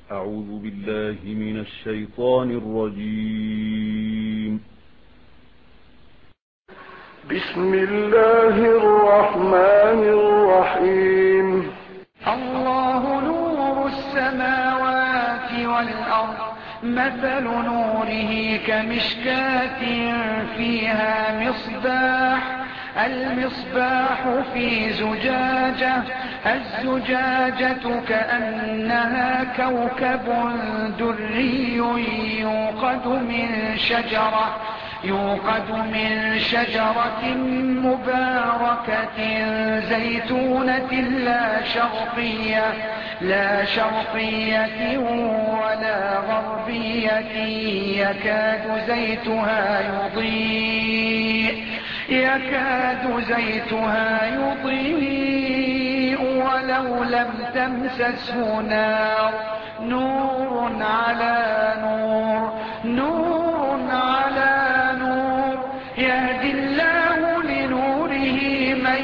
أعوذ بالله من الشيطان الرجيم. بسم الله الرحمن الرحيم. الله نور السماوات والأرض، مثل نوره كمشكاة فيها مصباح، المصباح في زجاجة، الزجاجة كأنها كوكب دري يوقد من شجرة مباركة زيتونة لا شرقية ولا غربية، يكاد زيتها يضيء ولو لم تمسسه نار، نور على نور، يهدي الله لنوره من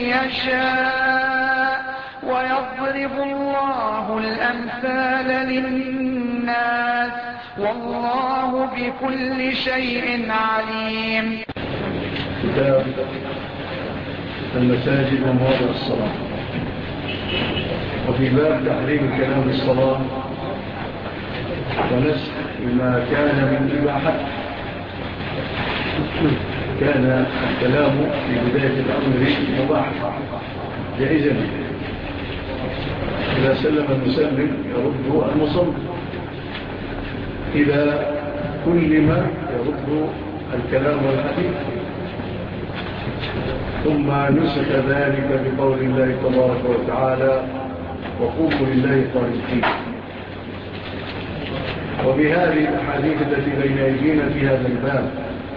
يشاء، ويضرب الله الأمثال للناس، والله بكل شيء عليم. كتاب المساجد ومواضع الصلاة. وفي باب تحريم كلام الصلاة ونسخ ما كان من إباحة. كان الكلام في بداية الأمر مباحا جائزا، إذا سلم المسلم يرد المصلي، إذا كلم يرد الكلام والحديث. ثم نسخ ذلك بقول الله تبارك وتعالى: وقوموا لله قانتين. وبهذه الأحاديث التي بين أيدينا في هذا الباب،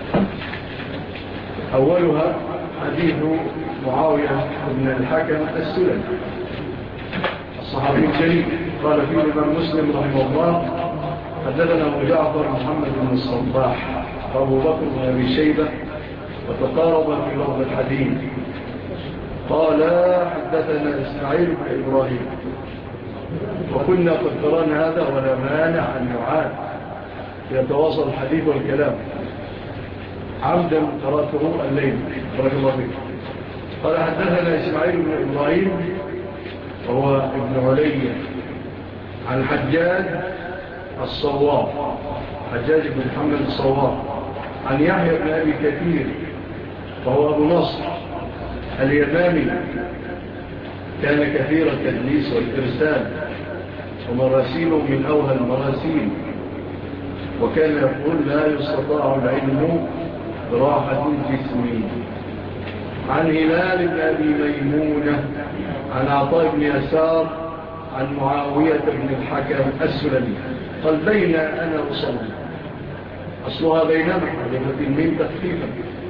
أولها حديث معاوية بن الحكم السلمي الصحابي الجليل، قال فيه الإمام مسلم رحمه الله: حدثنا أبو جعفر محمد بن الصباح وأبو بكر بن أبي شيبة، وتقارب في لفظ الحديث. قال: حدثنا إسماعيل بن إبراهيم. وكنا قد قرأنا هذا، ولا مانع أن يعاد يتواصل الحديث والكلام. عمدا قرأته الليل، بارك الله فيك. قال: حدثنا إسماعيل بن إبراهيم وهو ابن علي عن حجاج الصواب، حجاج بن محمد الصواب، عن يحيى بن أبي كثير وهو أبو نصر اليمامي، كان كثير التدليس والإرسال، ومراسيله من أوهى المراسيل، وكان يقول: لا يستطاع العلم براحة الجسم. عن هلال بن أبي ميمونة عن عطاء بن يسار عن معاوية بن الحكم السلمي قال: بين أنا أصلي، أصلها بينما لمة من تخفيفا،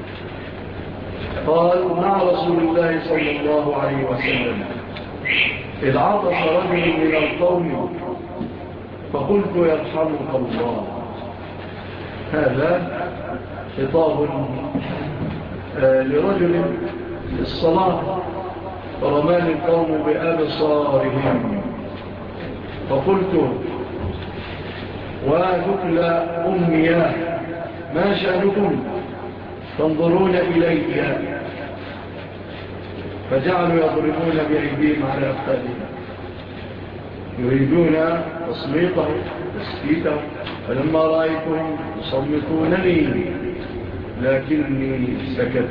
قال: مع رسول الله صلى الله عليه وسلم، إذ عطس رجل من القوم فقلت: يرحمك الله. هذا خطاب لرجل في الصلاة، فرماني القوم بأبصارهم، فقلت: وذكل أمياه، ما شأنكم تنظرون إلي؟ فجعلوا يضربون بأيديهم على أفخاذهم يريدون تصميته تسكيته، فلما رأيتهم يصمتونني لكني سكت.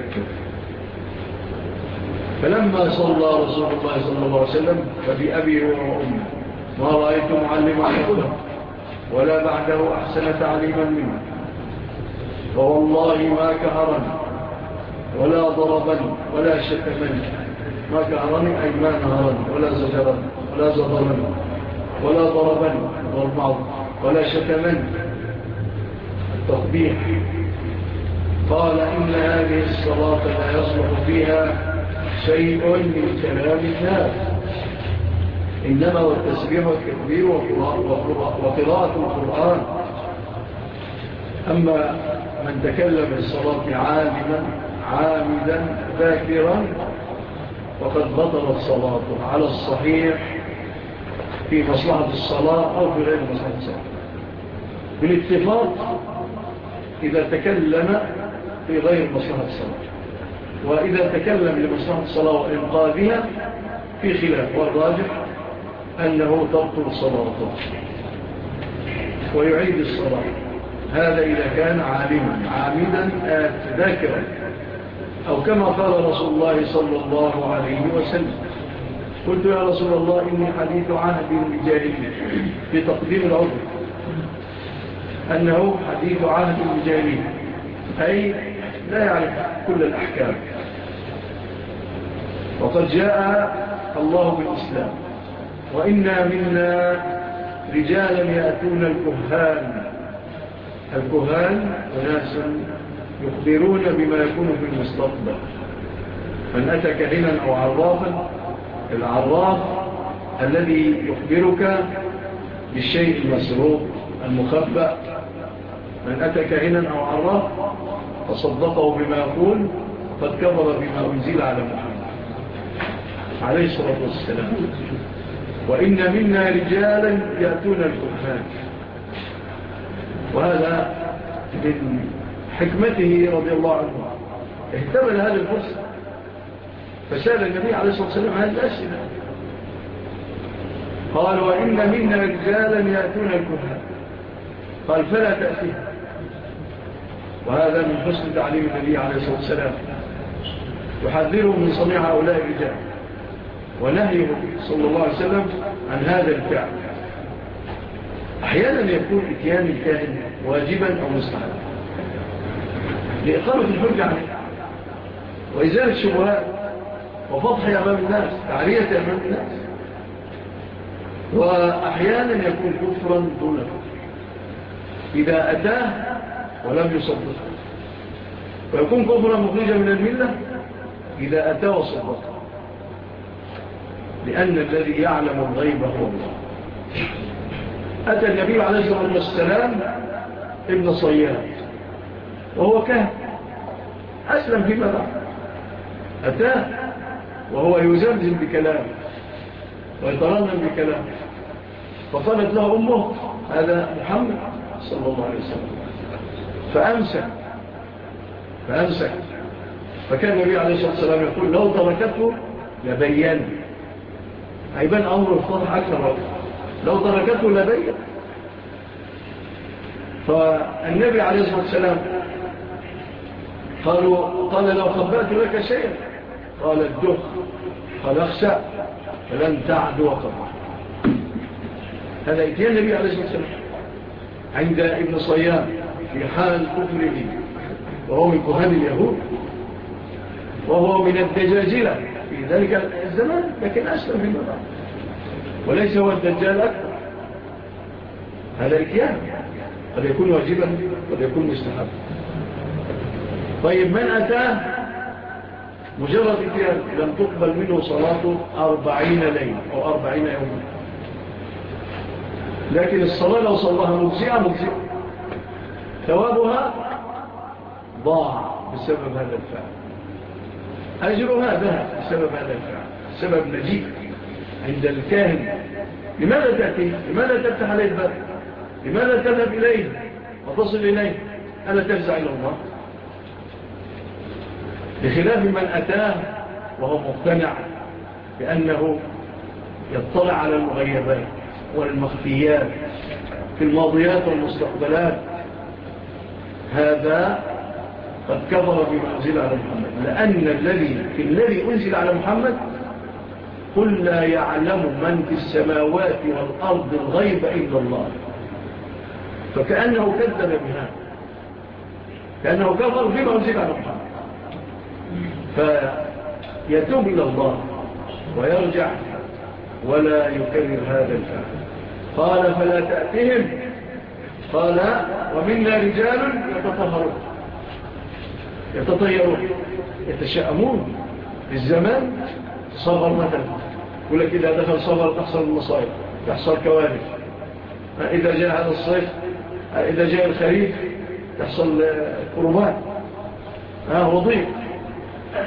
فلما صلى رسول الله صلى الله عليه وسلم فبأبي وأمي ما رأيت معلما قبله ولا بعده أحسن تعليما منه، فوالله ما كهرني ولا ضربني ولا شتمني. ما كهرني أي ما نهرني ولا زجرني ولا زضرني ولا ضربني ولا شتمني، التقبيح. قال: إن هذه الصلاة لا يصلح فيها شيء من كلام الناس، إنما هو التسبيح والتكبير وقراءة القرآن. أما من تكلم الصلاة عامدا ذاكرا فقد بطلت صلاته على الصحيح، في مصلحة الصلاة أو في غير مصلحة الصلاة، بالاتفاق إذا تكلم في غير مصلحة الصلاة، وإذا تكلم لمصلحة الصلاة وإنقاذها في خلاف، والراجح أنه تبطل صلاته ويعيد الصلاة. هذا إذا كان عالما عامدا ذاكرا، أو كما قال رسول الله صلى الله عليه وسلم: قلت يا رسول الله إني حديث عهد بجاهلية، في تقديم العذر أنه حديث عهد بجاهلية، أي لا يعرف كل الأحكام، وقد جاء الله بالإسلام، وإنا منا رجالا يأتون الكهان وناس يخبرون بما يكون في المستقبل. من أتى كهنا أو عرافا، العراف الذي يخبرك بالشيء المسروق المخبأ، من أتى كهنا أو عراف فصدقه بما يقول قد كفر بما أنزل على محمد عليه الصلاة والسلام. وإن منا رجالا يأتون الكهان، وهذا من حكمته رضي الله عنه اهتمل هذه الفرصة، فسأل النبي عليه الصلاة والسلام هذه الأسئلة، قال: وإن منا رجالا يأتون الكهان، قال: فلا تأتيها. وهذا من حسن تعليم النبي عليه الصلاة والسلام، يحذره من صنيع هؤلاء الرجال، ونهيه صلى الله عليه وسلم عن هذا الفعل. أحيانا يكون إتيان الكاهن واجبا أو مستحبا لإقامة الحجة عليه وإزالة الشبهات وفضح أمام الناس، تعرية أمام الناس. وأحيانا يكون كفرا دون كفر إذا أتاه ولم يصدقه، ويكون كفرا مخرجا من الملة إذا أتاه وصدقه، لأن الذي يعلم الغيب هو الله. أتى النبي عليه الصلاة والسلام ابن صياد وهو كهن، أسلم فيما بعد، أتاه وهو يزمزم بكلامه ويترنم بكلامه، فقالت له أمه: هذا محمد صلى الله عليه وسلم، فأمسك. فكان النبي عليه الصلاة والسلام يقول: لو تركته لبين، هيبان أمر الفضح أكثر، لو تركته لبين. فالنبي عليه الصلاة والسلام قال: لو خبأت لك شيئا، قال: الدخ، قال: اخسأ فلن تعدو قبل. هذا اتيان النبي عليه الصلاة والسلام عند ابن صياد في حال كفره، وهو من كهان اليهود، وهو من الدجاجلة في ذلك الزمان، لكن أسلم فيما بعد، وليس هو الدجال أكثر. هذا اتيان قد يكون واجبا قد يكون مستحب. طيب، من أتاه مجرد اتيان لم تقبل منه صلاته 40 ليلة أو 40 يوم، لكن الصلاة لو صلاها مجزئة ثوابها ضاع بسبب هذا الفعل، أجرها ذهب بسبب هذا الفعل، سبب نجيب عند الكاهن. لماذا تأتي؟ لماذا تفتح عليه الباب؟ لماذا تذهب إليه وتصل إليه؟ ألا تفزع إلى الله؟ بخلاف من أتاه وهو مقتنع بأنه يطلع على المغيبات والمخفيات في الماضيات والمستقبلات، هذا قد كفر بما أنزل على محمد، لأن الذي أنزل على محمد قل لا يعلم من في السماوات والأرض الغيب إلا الله، فكأنه كذب بها، كأنه كفر بما أنزل على محمد، فيتوب إلى الله ويرجع ولا يكرر هذا الفعل. قال: فلا تأتهم، قال: ومنا رجال يتطيرون يتشأمون بالزمان. صبر مثلا، يقول لك إذا دخل صبر تحصل المصائب، تحصل كوارث. إذا جاء هذا الصيف، إذا جاء الخريف تحصل كربات، وضيق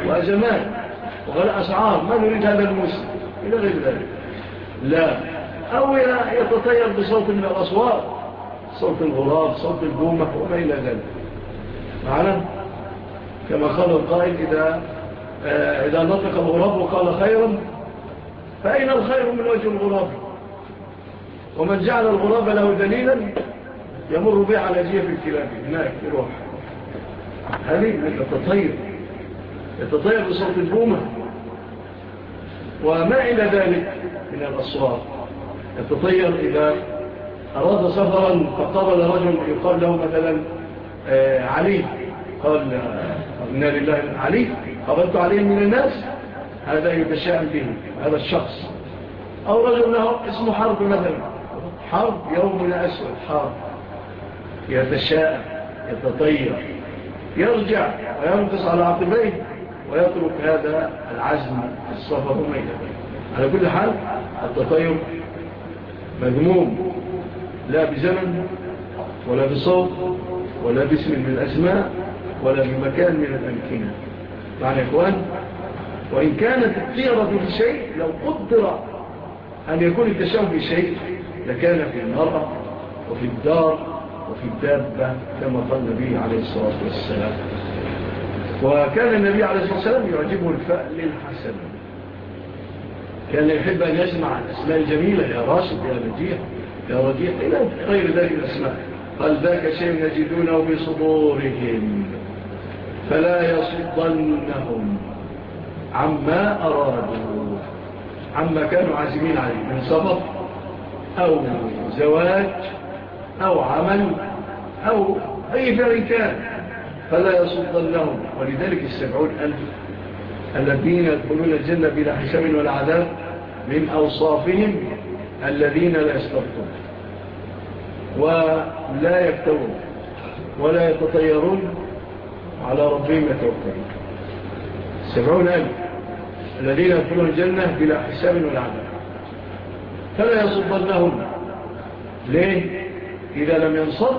وأزمات وغلاء أسعار، ما نريد هذا الموسم إلى غير ذلك. لا، أو يتطير بصوت من الأصوات، صوت الغراب، صوت البومة وما إلى ذلك. معنا كما قال القائل إذا نطق الغراب وقال خيرا فأين الخير من وجه الغراب؟ ومن جعل الغراب له دليلا يمر به على جيف الكلاب هناك يروح. هذه يتطير بصوت البومة وما إلى ذلك من الأصوات. يتطير إذا أراد سفرا فقابل رجل يقال له مثلا علي، قال إنا لله علي، قابلت عليه من الناس، هذا يتشاءم به هذا الشخص. أو رجل له اسمه حرب مثلا، حرب يومنا أسود، حرب يتشاءم يتطير، يرجع وينقص على عقبيه ويترك هذا العزم السفر ميتا. على كل حال التطير مذموم، لا بزمن ولا بصوت ولا باسم من الأسماء ولا بمكان من الأمكنة. معنى يا إخوان، وإن كانت الطيرة بشيء لو قدر أن يكون التشاؤم بشيء لكان في المرأة وفي الدار وفي الدابة كما قال النبي عليه الصلاة والسلام. وكان النبي عليه الصلاة والسلام يعجبه الفأل الحسن، كان يحب أن يسمع الأسماء الجميلة، يا راشد يا نجيح يا رجيح إلى غير ذلك الأسماء. قال ذاك شيء يجدونه في صدورهم فلا يصدنهم عما أرادوا، عما كانوا عازمين عليه من سفر أو زواج أو عمل أو أي فعل كان، فلا يصدنهم. ولذلك 70,000 الذين يدخلون الجنة بلا حساب ولا عذاب من أوصافهم الذين لا يستبطون ولا يكتوون ولا يتطيرون على ربهم يتوكلون. 70,000 الذين يدخلون الجنة بلا حساب ولا عذاب فلا يصدنهم. ليه؟ إذا لم ينصر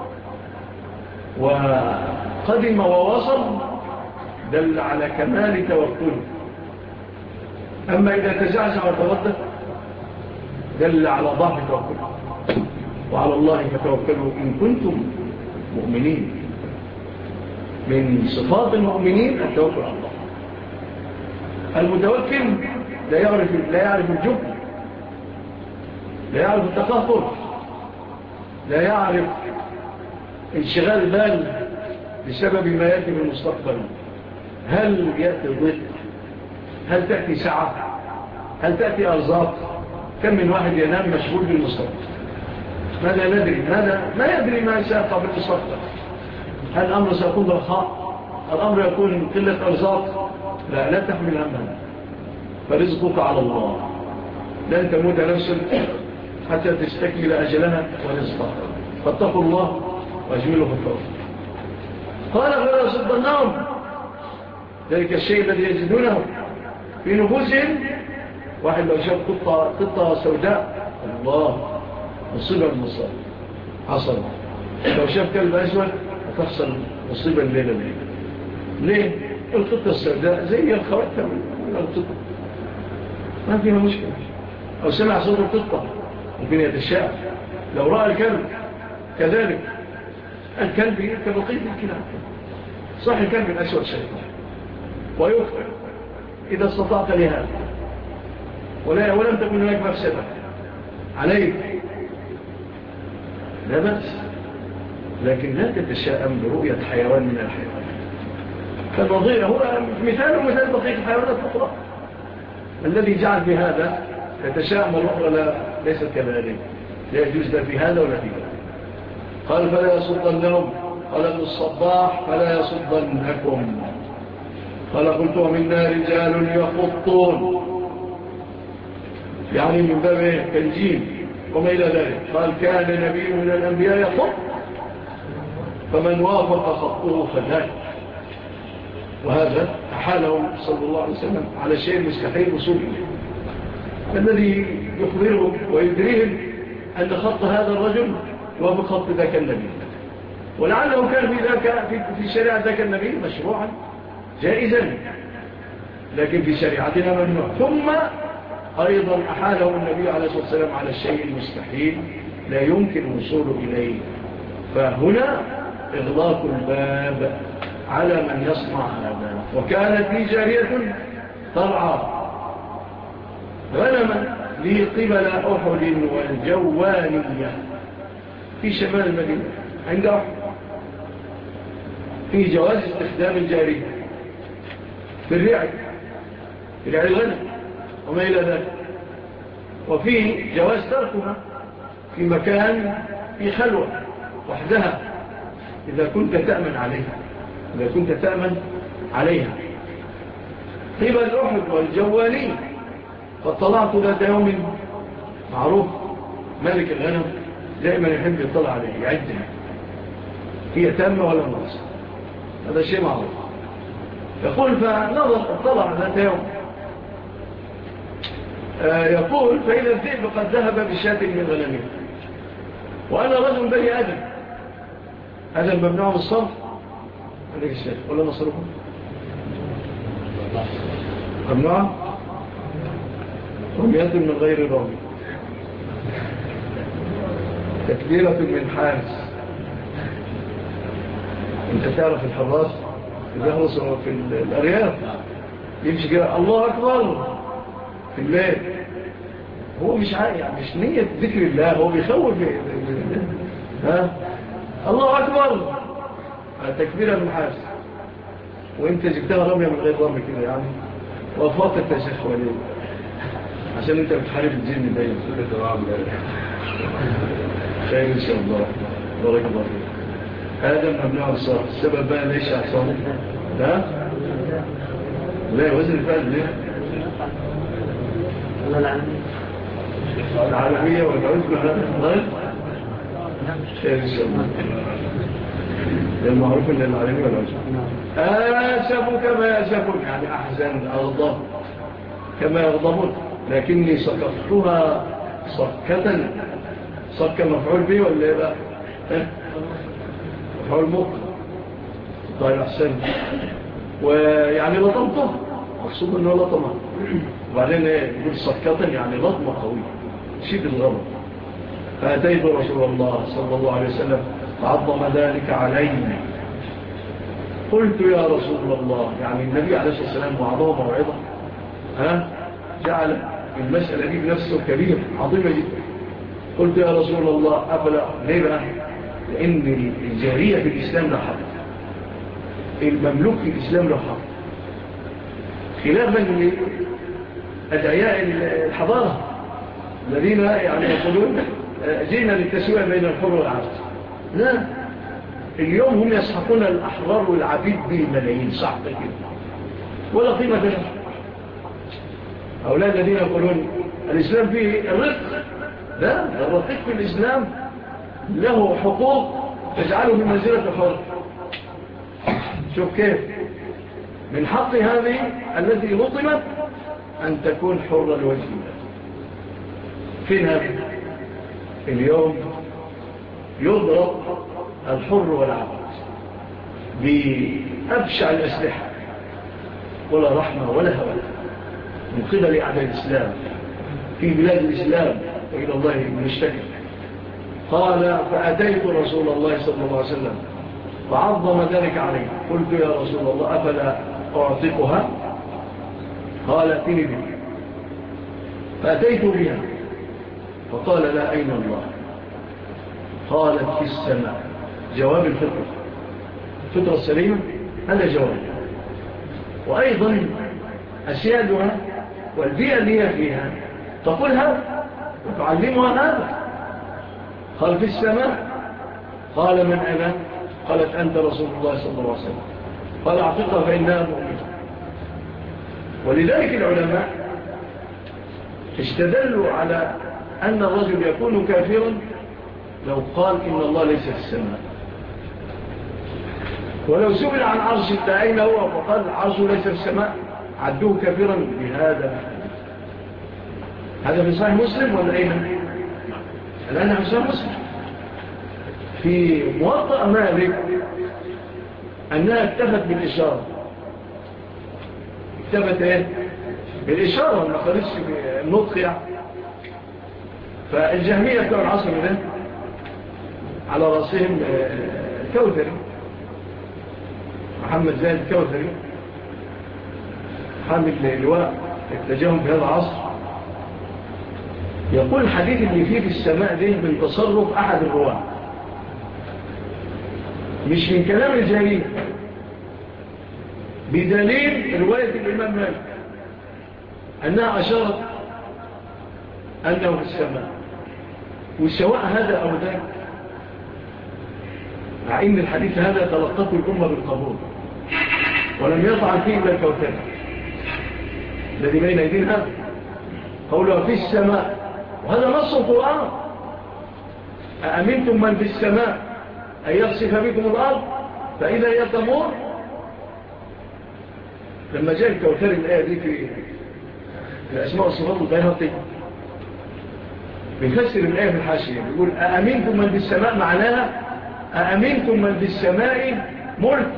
وقدم ووصل دل على كمال توكله. أما إذا تزعزع وتردد دل على ضعف توكله. وعلى الله فتوكلوا إن كنتم مؤمنين. من صفات المؤمنين التوكل على الله. المتوكل لا يعرف الجبن، لا يعرف التقهر، لا يعرف انشغال البال بسبب ما يأتي في المستقبل. هل يأتي ضد؟ هل تأتي ساعة؟ هل تأتي أرزاق؟ كم من واحد ينام مشغول بالمستقبل، ماذا ندري؟ ما يدري ما سيقع بالمستقبل. هل الأمر سيكون رخاء؟ الأمر يكون قلة أرزاق؟ لا تحمل همها، فرزقك على الله. لن تموت نفسك حتى تستكمل أجلها ورزقها، فاتقوا الله واجملوا في الطرف. قال فلا يصدنهم، ذلك الشيء الذي يجدونه في نفوسهم. واحد لو شاف قطة سوداء، الله مصيبة المصاب حصل. لو شاف كلب أسود تحصل مصيبة الليلة ليه؟ القطة السوداء زي الخواتم من القطة، ما فيها مشكلة. أو سمع صوت القطة ممكن يتشاء. لو رأى الكلب كذلك، الكلب كبقية الكلاب، صح الكلب الأسود شيء ويكفر إذا استطعت لهذا ولم تكن هناك مفسدة عليك لا بأس، لكن لا تتشاءم برؤية حيوان من الحيوان. فالنظير هو مثال بقية الحيوانات الأخرى. الذي جعل في هذا يتشاءم الأخرى ليست كذلك، لا يجوز لا في هذا ولا في هذا. قال فلا يصدنهم. قال ابن الصباح فلا يصدنكم. قال قلت ومنا رجال يخطون، يعني من باب تنجيم وما إلى ذلك. قال كان نبي من الأنبياء يخط، فمن وافق خطه فذاك. وهذا أحاله صلى الله عليه وسلم على شيء مستحيل وصوله، الذي يخبره ويدريهم أن خط هذا الرجل وهو خط ذاك النبي، ولعله كان في شريعة ذاك النبي مشروعا جائزا، لكن في شريعتنا ممنوع. ثم أيضا أحاله النبي عليه الصلاة والسلام على الشيء المستحيل لا يمكن الوصول إليه، فهنا إغلاق الباب على من يصنع هذا. وكانت لي جارية ترعى غنما لي قبل أحد والجوانية في شمال المدينة عند أحد، في جواز استخدام الجارية في الرعي الغنم وما إلى ذلك، وفي جواز تركها في مكان في خلوة وحدها إذا كنت تأمن عليها قبل أحد والجواني. فاطلعت ذات يوم، معروف ملك الغنم دائما يحب يطلع عليه يعدها هي تامة ولا ناقصة، هذا شيء معروف. يقول فنظر اطلع ذات يوم، يقول فإذا الذئب قد ذهب بشاة من غنمه وأنا رجل بني آدم، هذا الممنوع من الصرف عليك الشاة ولا نصرفه ممنوع رميات من غير رمي، تكبيرة من حارس. انت تعرف الحراس يخلص في الأرياف يمشي كده الله أكبر في الليل، هو مش يعني مش نية ذكر الله، هو بيخوف الله أكبر تكبيرة من حارس، وانت جبتها رمية من غير رمي كده يعني وفاق التشيخ وليه عشان انت بتحارب الجن دايما. خير ان شاء الله، بارك الله فيك. هذا ممنوع الصرف. السبب بقى ليش احصل لا وزن الفعل ليه العالمية والعزمة هذا خير ان شاء الله. المعروف ان العالمية والعزمة آسف كما يسفون يعني احزن اغضب كما يغضبون، لكني سقطتها صكة مفعول به ولا ايه بقى مفعول مطلق طيب احسن، ويعني لطمته مقصود انه لطمه، وبعدين يقول صكة يعني لطمة قوية شيد الغضب. فأتيت رسول الله صلى الله عليه وسلم فعظم ذلك علينا. قلت يا رسول الله، يعني النبي عليه الصلاة والسلام وعظه موعظة جعل المسألة دي بنفسه كبير عظيمة جدا. قلت يا رسول الله أفلا، ليه بقى؟ لأن الجارية في الإسلام لا حق، المملوك في الإسلام لا حق، خلافا لأدعياء الحضارة الذين يعني يقولون جئنا للتسوية بين الحر والعبد. لا، اليوم هم يسحقون الأحرار والعبيد بالملايين صعب كده ولا قيمة له. هؤلاء الذين يقولون الإسلام فيه الرق، لا، الرقيق في الإسلام له حقوق تجعله بمنزلة الحر. شوف كيف من حق هذه التي لطمت أن تكون حرة الوجه. فين هذه؟ اليوم يضرب الحر والعبد بأبشع الأسلحة ولا رحمة ولا هوى من قبل أعداء الإسلام في بلاد الإسلام وإلى الله نشتكي. قال فأتيت رسول الله صلى الله عليه وسلم فعظم ذلك عليه. قلت يا رسول الله أفلا أعطيقها؟ قال ائتني بها. فأتيت بها فقال لا أين الله؟ قالت في السماء. جواب الفطرة، الفطرة السليمة هذا جواب. وأيضا أسيادها والبيئة اللي هي فيها تقول هذا وتعلمها هذا. قال في السماء. قال من أنا؟ قالت أنت رسول الله صلى الله عليه وسلم. قال أعطيقها فإنها مؤمنة. ولذلك العلماء استدلوا على أن الرجل يكون كافرا لو قال إن الله ليس في السماء. ولو سئل عن عرش الله أين هو فقال العرش ليس في السماء عدوه كافرا بهذا. هذا في صحيح مسلم ولا أين؟ الآن في صحيح مسلم في موطأ مالك أنها اكتفت بالإشارة. اكتفت ايه؟ بالإشارة ما خلصش بالنطق يعني. فالجهمية بتوع العصر ده على رأسهم الكوثري، محمد زاهد الكوثري، حامل لواء التجاهم في هذا العصر، يقول الحديث اللي فيه في السماء ده من تصرف أحد الرواة، مش من كلام الجرير، بدليل رواية الإمام مالك أنها أشارت أنه في السماء، وسواء هذا أو ذاك، مع إن الحديث هذا تلقته الأمة بالقبول ولم يطعن فيه إلا الكوثر الذي بين أيدينا هذا قوله في السماء، وهذا نص القرآن. أأمنتم من في السماء أن يخسف بكم الأرض فإذا هي تمور. لما جاء الكوثر الآية دي في الأسماء والصفات البيهقي بيفسر الآية في الحاشية بيقول أأمنتم من في السماء، معناها أأمنتم من في السماء ملك.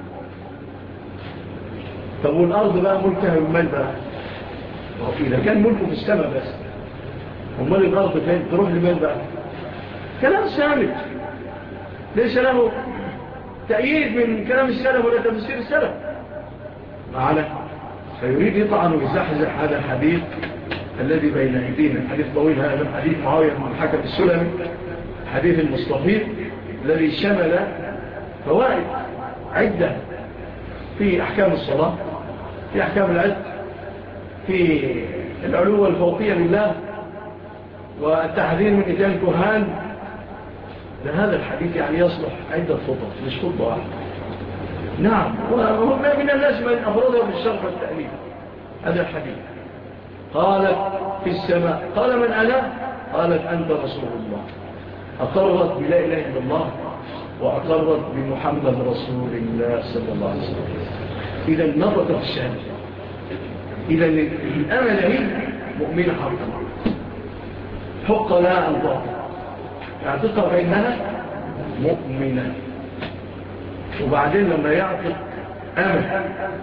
طب والأرض بقى ملكها من بقى؟ إذا كان ملكه في السماء بس، ومال الأرض فين تروح لمن بقى؟ كلام سامت ليس له تأييد من كلام السلف ولا تفسير السلف معنا. فيريد يطعن ويزحزح هذا الحديث الذي بين أيدينا، حديث طويل هذا من حديث معاوية بن الحكم السلمي، حديث المستفيض الذي شمل فوائد عدة في أحكام الصلاة، في أحكام العد، في العلو والفوقية لله، والتحذير من إتيان الكهان. هذا الحديث يعني يصلح عدة خطط مش خطة واحدة. نعم، وهم من الناس من أفرده بالشرح والتأليف. هذا الحديث قالت في السماء، قال من أنا؟ قالت أنت رسول الله. أقرت بلا إله إلا الله وأقرت بمحمد رسول الله صلى الله عليه وسلم. إذا نطقت الشهادة، إذا الأمل هي مؤمنة حقا حق لا الله يعتقها فإنها مؤمنة. وبعدين لما يعتق أمل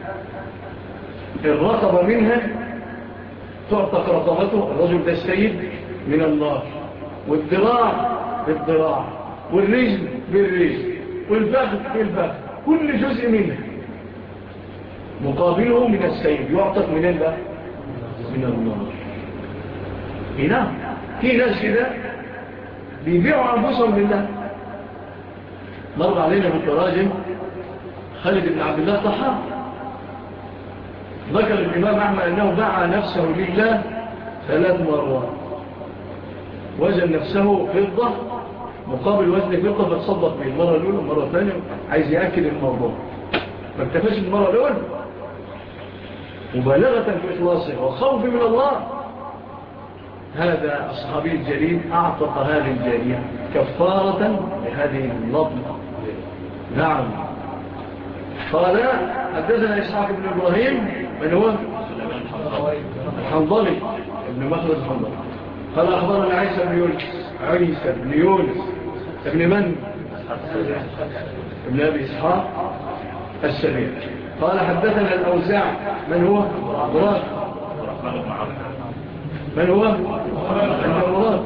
الرقبة منها تعتق رقبته، الرجل ده السيد من النار، والذراع بالذراع، والرجل بالرجل، والفخذ بالفخذ، كل جزء منه مقابله من السيد يعتق من الله من النار. هنا في ناس كده بيبيعوا أنفسهم لله. مر علينا بالتراجم خالد بن عبد الله الطحاوي، ذكر الإمام أحمد أنه باع نفسه لله 3 مرات، وزن نفسه فضة مقابل وزن فضة فتصدق به المرة الأولى والمرة الثانية، عايز يأكل الموضوع، ما اكتفاش المرة الأولى، مبالغة في إخلاصه وخوف من الله. هذا الصحابي الجليل أعتق هذه الجارية كفارة لهذه اللطمة. نعم. قال حدثنا إسحاق بن إبراهيم من هو الحنظلي ابن مخلص الحنظلي. قال أخبرنا عيسى بن يونس ابن من؟ ابن أبي إسحاق السبيع. قال حدثنا الأوزاع من هو؟ مراد. من هو؟ مراد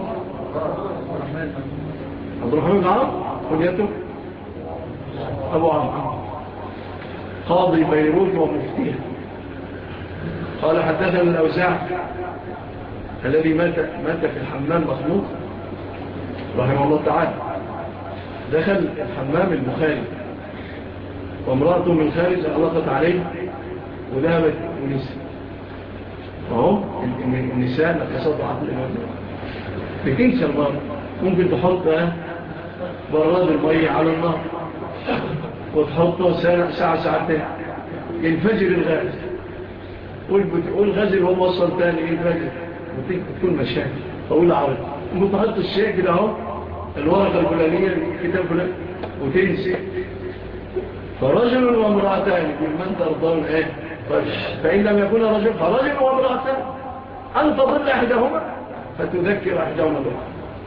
عبد الرحمن بن عمرو كنيته أبو عمرو قاضي بيروت ومفتيه. قال حدثنا الأوزاع الذي مات في الحمام مخلوق رحمه الله تعالى، دخل الحمام البخاري وامرأته من خارج أغلقت عليه وذهبت ونسى، وهو النساء لقصد عقل بتنسى المرأة، ممكن تحط براد المية على النار وتحطه ساعة ساعتين ينفجر الغاز، والغاز اللي هو وصل تاني ينفجر، وتكون مشاكل طويلة عرض، وتحط الشيء كده اهو الورقة الفلانية الكتاب فلان وتنسي. فرجل وامرأتان من ترضون فإن لم يكون رجل فرجل وامرأتان أن تضل أحدهما فتذكر أحدهما الأخرى.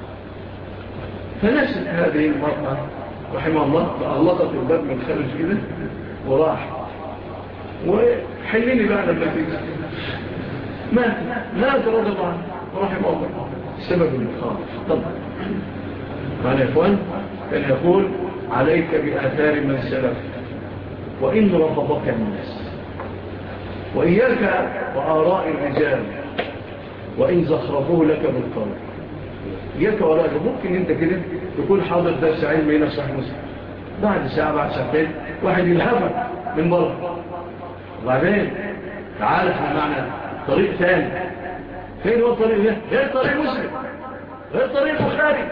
فنست هذه المرأة رحمه الله فأغلقت الباب من خارج كده وراح وحلني بقى لما تيجي مات رضي الله عنه ورحمه الله سبب الإخارة. طبعا قال يا إخوان كان يقول عليك بآثار من سلف وإن رفضك الناس، وإياك وآراء الرجال وإن زخرفوه لك بالقول. إياك وآراء ممكن أنت كده تكون حاضر درس علم هنا في صحيح مسلم، بعد ساعة بعد ساعتين واحد يلهفك من بره، وبعدين تعال احنا معنا طريق ثاني. فين هو الطريق ده؟ غير طريق مسلم، غير طريق البخاري.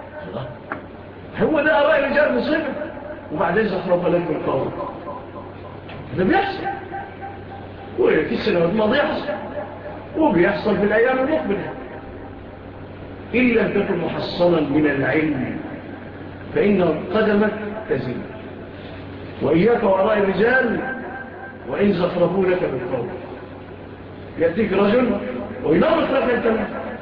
هو ده آراء الرجال مصيبة، وبعدين زخرف لك بالقول. ده بيحصل وفي السنوات الماضية يحصل، وبيحصل في الأيام المقبلة. إن لم تكن محصنا من العلم فإن قدمك تزيد. وإياك وراء الرجال وإن زخرفوا لك بالقول. يأتيك رجل وينظر لك أنت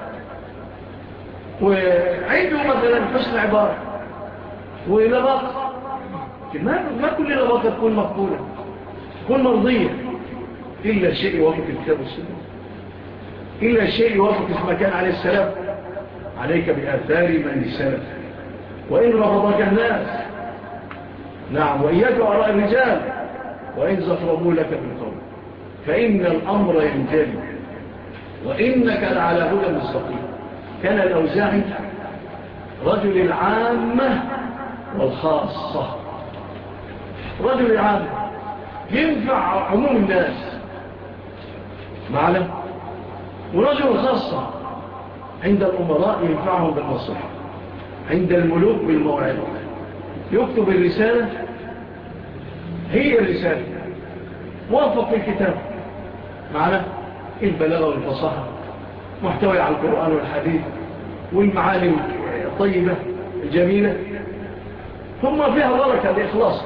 وعنده مثلا حسن عبارة ولباقة، ما كل لباقة تكون مقبولة تكون مرضية، إلا الشيء يوافق الكتاب والسنة، إلا الشيء يوافق ما كان عليه السلف. عليك بآثار من السلف وإن رفضك الناس. نعم، وإياك وراء الرجال وإن زخرفوا لك بالقول فإن الأمر ينجلي وإنك لعلى هدى مستقيم. كان الأوزاعي رجل العامة والخاصة. رجل العامة ينفع عموم الناس معنا، ورجل الخاصة عند الأمراء ينفعهم بالنصيحة، عند الملوك بالموعظة. يكتب الرسالة، هي الرسالة موافق في الكتاب معنا، البلاغة والفصاحة، محتوى على القرآن والحديث والمعاني الطيبة الجميلة، ثم فيها بركة الإخلاص.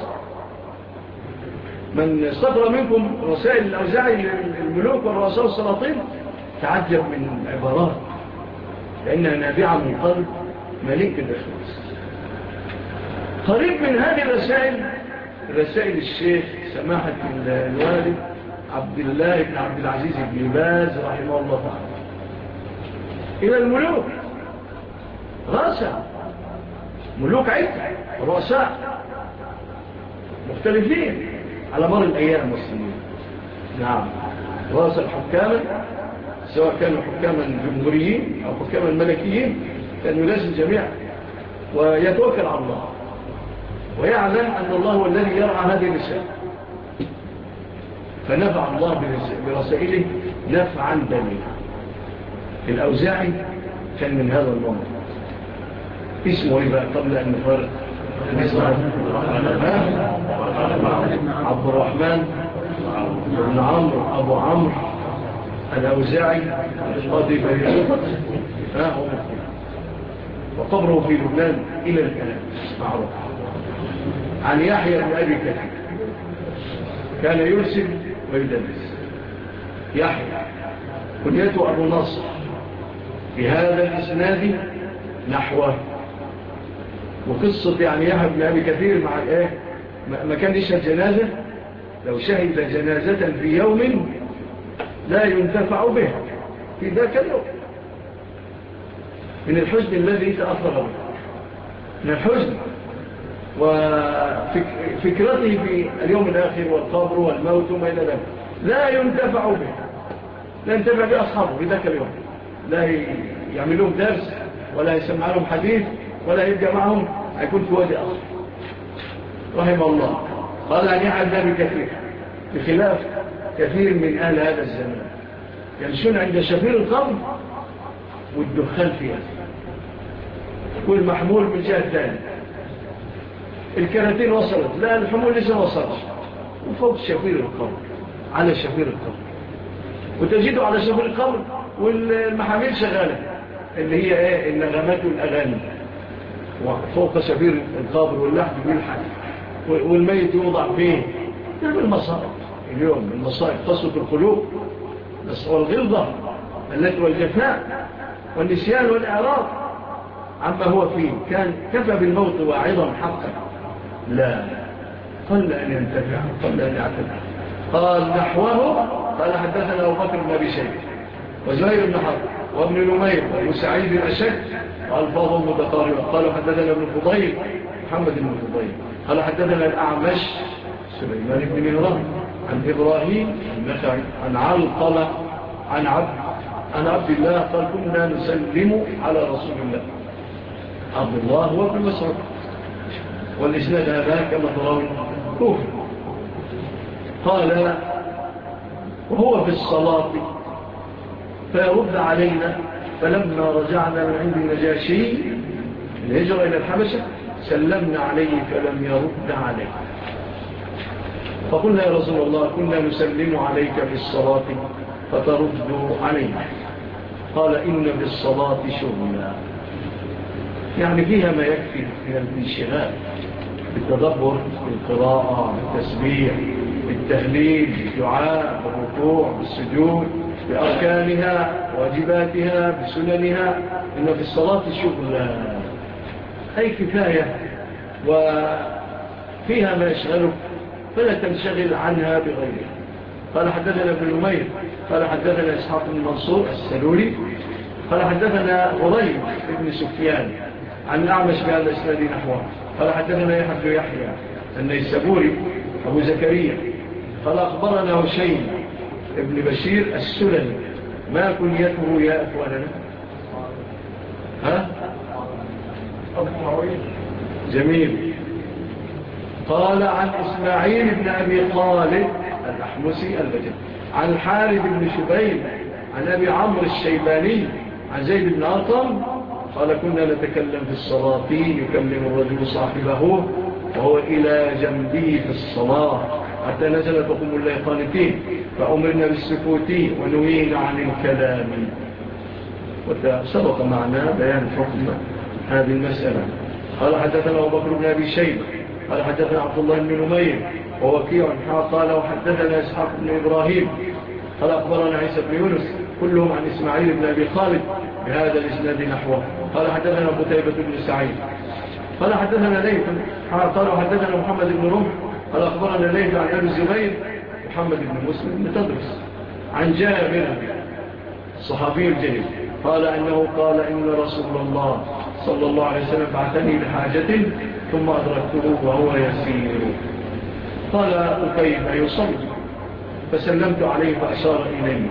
من استقرأ منكم رسائل الأوزاعي للملوك والرؤساء والسلاطين تعجب من العبارات، لأنها نابعة من قلب مليء بالإخلاص. قريب من هذه الرسائل رسائل الشيخ سماحة الوالد عبد الله بن عبد العزيز بن باز رحمه الله تعالى إلى الملوك. رؤساء ملوك عدة، رؤساء مختلفين على مر الأيام والسنين. نعم، رؤساء حكاما، سواء كانوا حكاما جمهوريين أو حكاما ملكيين، كانوا لازم جميعا ويتوكل على الله ويعلم أن الله هو الذي يرعى هذه الرسالة. فنفع الله برسائله نفعا بليغا. الأوزاعي كان من هذا المنظر. اسمه ايه بقى قبل أن نفرق؟ عبد الرحمن بن عمرو أبو عمرو الأوزاعي قاضي بيروت، وقبره في لبنان إلى الآن معروف. عن يحيى بن أبي كثير كان يرسل ويدرس. يحيى كنيته أبو نصر بهذا الإسناد نحوه. وقصة يعني يحيى بن أبي كثير مع ما كان يشهد جنازة، لو شهد جنازة في يوم لا ينتفع به في ذاك اليوم من الحزن الذي تأثر به، من الحزن وفكرته في اليوم الآخر والقبر والموت وما إلى ذلك، لا ينتفع به، لا ينتفع به أصحابه في ذاك اليوم، لا يعمل لهم درس ولا يسمع لهم حديث ولا يبقى معهم، هيكون في وادي آخر رحمه الله. قال عن يحيى بن أبي كثير بخلاف كثير من أهل هذا الزمان يمشون عند شفير القبر والدخان فيها والمحمول من جهة الثانية. الكراتين وصلت، لا الحمول لسه وصلت، وفوق شفير القبر على شفير القبر، وتجده على شفير القبر والمحاميل شغالة اللي هي النغمات والأغاني، وفوق شفير القبر واللحم بالحد والميت يوضع فيه. ده بالمصائب اليوم، المصائب قسوة القلوب والغلظة التي والجفاء والنسيان والإعراض عما هو فيه. كان كفى بالموت واعظا حقا، لا قل أن ينتفع، قل أن يعتبر. قال نحوه. قال حدثنا أبو بكر بن أبي شيبة وزهير بن حرب وابن نمير وابو سعيد الأشد وألفاظهم متقاربة. قالوا حدثنا ابن فضيل محمد بن فضيل قال حدثنا الأعمش سليمان بن مهران عن إبراهيم النخعي عن علقمة عن عبد الله قال كنا نسلم على رسول الله. عبد الله هو ابن مسعود، والإسناد هذا كما ترون كفر. قال وهو في الصلاة فيرد علينا، فلما رجعنا من عند النجاشي الهجرة إلى الحبشة سلمنا عليه فلم يرد عليه، فقلنا يا رسول الله كنا نسلم عليك في الصلاة فترد علينا. قال إن في الصلاة شغلا، يعني فيها ما يكفي من الانشغال بالتدبر، بالقراءة، بالتسبيح، بالتهليل، بالدعاء، بالركوع، بالسجود، بأركانها، واجباتها، بسننها. إن في الصلاة شغلا أي كفاية، وفيها ما يشغلك فلا تنشغل عنها بغيرها. قال حدثنا ابن نمير قال حدثنا إسحاق بن منصور السلولي قال حدثنا غريب بن سفيان عن أعمش بهذا الإسناد نحوه. قال حدثنا يحيى النيسابوري أبو زكريا قال أخبرنا هشيم ابن بشير السلمي. ما كنيته يا أخواننا؟ أبو معاوية. جميل. قال عن إسماعيل بن أبي خالد الأحمسي البجل عن الحارث بن شبيل عن أبي عمرو الشيباني عن زيد بن أرقم قال كنا نتكلم في الصلاة يكلم الرجل صاحبه وهو إلى جنبه في الصلاة حتى نزل فقم الله قانتين فأمرنا بالسكوت ونهينا عن الكلام. وسبق معنا بيان حكم هذه المسألة. قال حدثنا أبو بكر بن أبي شيبة قال حدثنا عبد الله بن نمير ووكيع قال وحدثنا إسحاق بن إبراهيم قال أخبرنا عيسى بن يونس كلهم عن إسماعيل بن أبي خالد بهذا الإسناد نحوه. قال حدثنا قتيبة بن سعيد قال حدثنا ليث قال وحدثنا محمد بن رمح قال أخبرنا ليث عن أبي الزبير محمد بن مسلم بن تدرس عن جابر الصحابي الجليل قال أنه قال إن رسول الله صلى الله عليه وسلم بعثني لحاجة ثم أدركته وهو يسير. قال كيف يصلي فسلمت عليه فأشار إليه.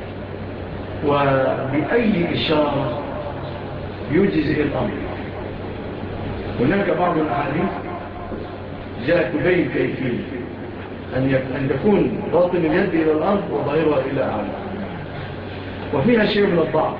وبأي إشارة يجزئ الأمر؟ هناك بعض الأحاديث جاء تبين كيفية أن تكون باطن اليد إلى الأرض وظاهرها إلى أعلى، وفيها شيء من الضعف.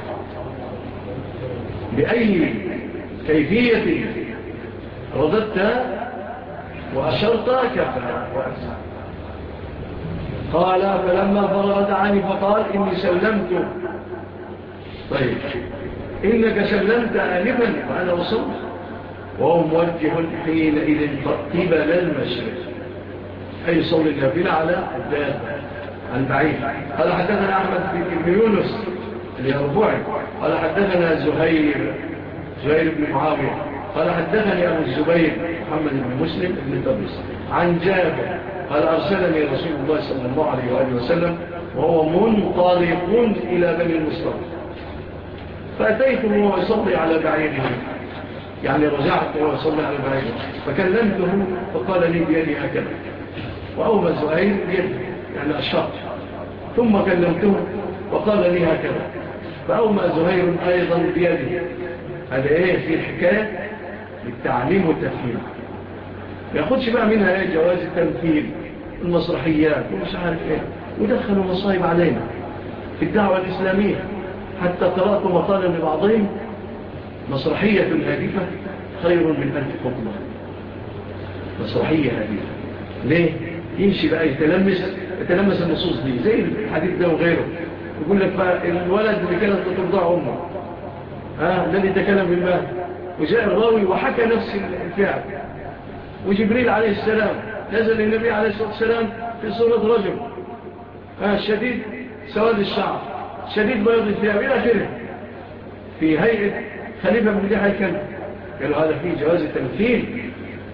بأي كيفية رددت وأشرت كفى وأكثر. قال فلما فرغ دعاني فقال إني سلمت. طيب إنك سلمت آنفا وأنا وصلت وهو موجه حينئذ قبل المشرق أي صلي النافلة على الدابة البعيد. قال حدثنا أحمد بن يونس اليربوعي قال حدثنا زهير بن معاوية قال حدثني أبو الزبير محمد بن مسلم بن تدرس عن جابر قال أرسلني رسول الله صلى الله عليه وآله وسلم وهو منطلق إلى بني المصطلق فأتيته وهو يصلي على بعيره، يعني رجعت وهو يصلي على بعيره فكلمته فقال لي بيدي هكذا وأومى زهير بيدي يعني أشرت، ثم كلمته وقال لي هكذا فأومى زهير أيضا بيدي. هذا إيه في الحكاية للتعليم والتفهيم. ما يأخذش بقى منها إيه جواز التمثيل المسرحيات ومش عارف إيه، ودخلوا مصايب علينا في الدعوة الإسلامية حتى قرأت مطالا لبعضهم مسرحية هادفة خير من 1000 خطبة. مسرحية هادفة ليه؟ يمشي بقى يتلمس النصوص دي زي الحديث ده وغيره. يقول لك بقى الولد اللي كانت ترضع أمه الذي تكلم بالمال وجاء الراوي وحكى نفس الفعل، وجبريل عليه السلام نزل النبي عليه الصلاة والسلام في صورة رجل شديد سواد الشعر شديد بيض الثياب إلى آخره في هيئة خليفة من دحى الكلب. قالوا هذا فيه جواز التمثيل.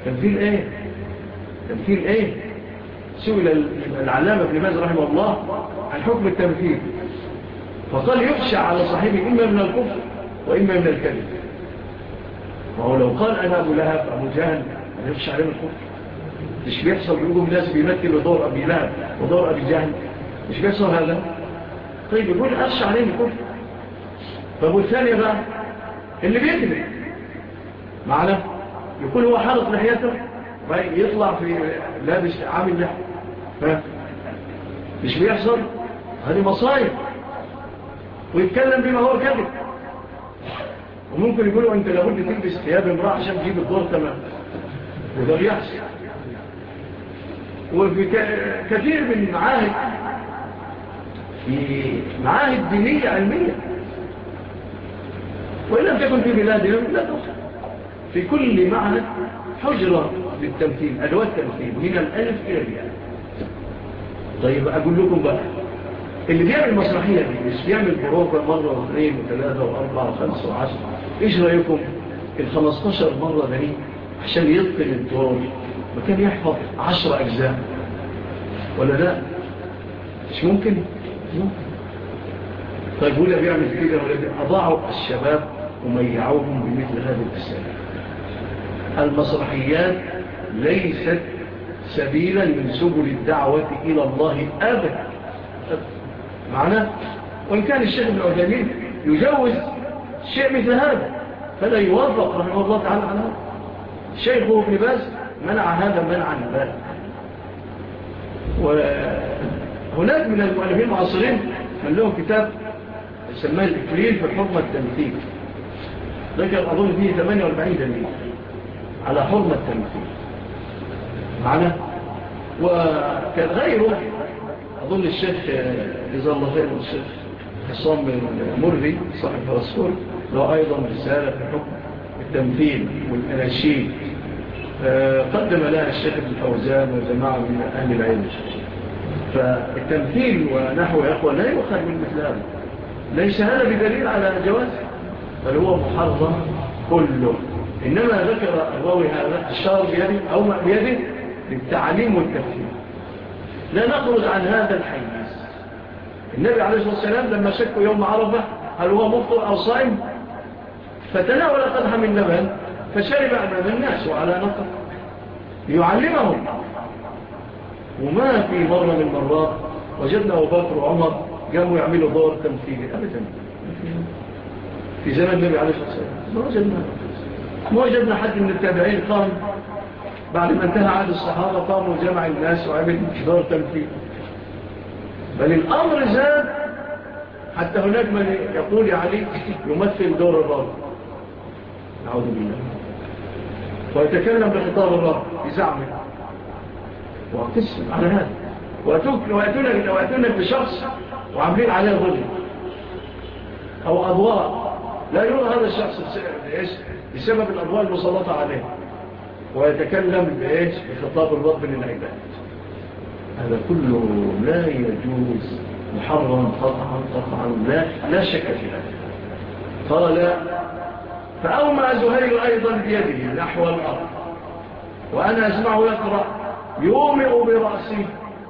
تمثيل ايه؟ سئل العلامة ابن باز رحمه الله عن حكم التمثيل فقال يخشى على صاحبه إما من الكفر وإما من الكذب. وهو لو قال أنا أبو لهب أبو جهل يخشى عليه من الكفر. مش بيحصل بيقوم الناس بيمثل دور أبي لهب ودور أبي جهل، مش بيحصل هذا. طيب يقول أخشى عليه من الكفر. طب والثانية بقى اللي بيكذب معنا يكون هو حارط لحيته يطلع في لابس عامل لحية، مش بيحصل. هذه مصايب. ويتكلم بما هو كذب. وممكن يقولوا أنت لابد تلبس ثياب امرأة عشان تجيب الدور تمام، وده بيحصل. وفي كثير من المعاهد، في معاهد دينية علمية، وإن لم تكن في بلادنا لا تخص، في كل معهد حجرة للتمثيل، أدوات تمثيل من الألف إلى الياء. طيب أقول لكم بقى، اللي بيعمل مسرحية دي مش بيعمل بروفة مرة واثنين وثلاثة وأربعة وخمسة وعشر، إيش رأيكم 15 مرة دي عشان يتقن الدور وكان يحفظ 10 أجزاء ولا لا؟ مش ممكن؟ طيب ولا بيعمل كده ولا أضاعوا الشباب وميعوهم بمثل هذه الأسئلة. المسرحيات ليست سبيلا من سبل الدعوة إلى الله أبدا معنا. وإن كان الشيخ ابن عثيمين يجوز شيء مثل هذا فلا يوافق رحمه الله تعالى على هذا. الشيخ ابن باز منع هذا منعا باتا. وهناك من المؤلفين المعاصرين من لهم كتاب يسمى الإكليل في حرمة التمثيل، ذكر أظن فيه 48 دليل على حرمة التمثيل معنا. وكان غيره أظن الشيخ جزاه الله خير الشيخ حسام مرضي صاحب الرسول له أيضا رسالة في حكم التمثيل والأناشيد قدم لها الشيخ ابن فوزان وجماعة من أهل العلم. فالتمثيل ونحو يا أخوة لا يؤخذ من مثل هذا، ليس هذا بدليل على جواز، بل هو محرم كله. إنما ذكر الراوي هذا الشار بيده أو بيده للتعليم والتفكير. لا نخرج عن هذا الحيز. النبي عليه الصلاة والسلام لما شكوا يوم عرفة هل هو مفطر أو صائم فتناول قدحا من لبن فشرب أمام الناس وعلى نقر يعلمهم. وما في مرة من المرات وجدنا أبو بكر وعمر قاموا يعملوا دور تمثيلي أبدا في زمن النبي عليه الصلاة والسلام. ما وجدنا حد من التابعين قام بعد ما انتهى عهد الصحابة قاموا جمع الناس وعمل دور تمثيل. بل الأمر زاد حتى هناك من يقول يا علي يمثل دور الرب، نعوذ بالله، ويتكلم بخطاب الرب بزعمه وقسم على هذا. ويأتونك بشخص وعاملين عليه ظلم أو أضواء لا يرى هذا الشخص بسبب الأضواء المسلطة عليه، ويتكلم بإيش بخطاب الرب للعباد. هذا كله لا يجوز، محرم قطعا لا شك في هذا. قال فأومى زهير أيضا بيده نحو الأرض وأنا أسمعه يقرأ يومئ برأسه،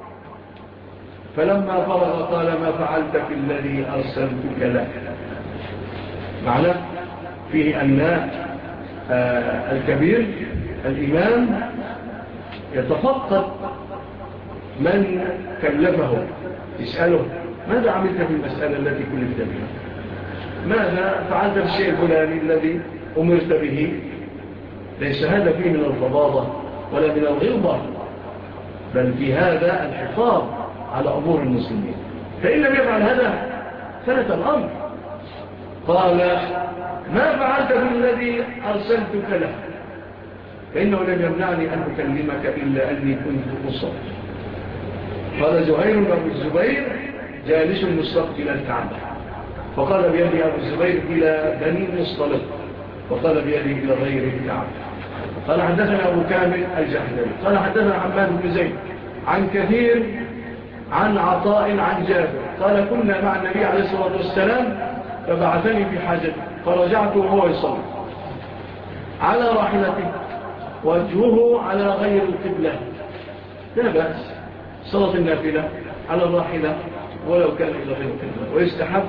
فلما فرغ قال ما فعلت في الذي أرسلتك له. معنى فيه أن الكبير الإمام يتفقد من كلفه يسأله ماذا عملت في المسألة التي كلفت بها، ماذا فعلت في الشيء الفلاني الذي أمرت به. ليس هذا فيه من الفظاظة ولا من الغلظة، بل في هذا الحفاظ على أمور المسلمين. فإن لم يفعل هذا فلت الأمر. قال ما فعلت بالذي أرسلتك له، فإنه لم يمنعني أن أكلمك إلا أني كنت أصاب. قال زهير أبو الزبير جالس مستقبل الكعبة، فقال بيدي أبو الزبير إلى بني مصطلق، وقال بيدي إلى غير الكعبة. قال حدثنا أبو كامل الجحدري قال حدثنا حماد بن زيد عن كثير عن عطاء عن جابر قال كنا مع النبي عليه الصلاة والسلام فبعثني في حاجته فرجعت وهو يصلي على راحلته وجهه على غير القبلة، لا بأس صلاة النافلة على الراحلة ولو كان إلى غير القبلة، ويستحب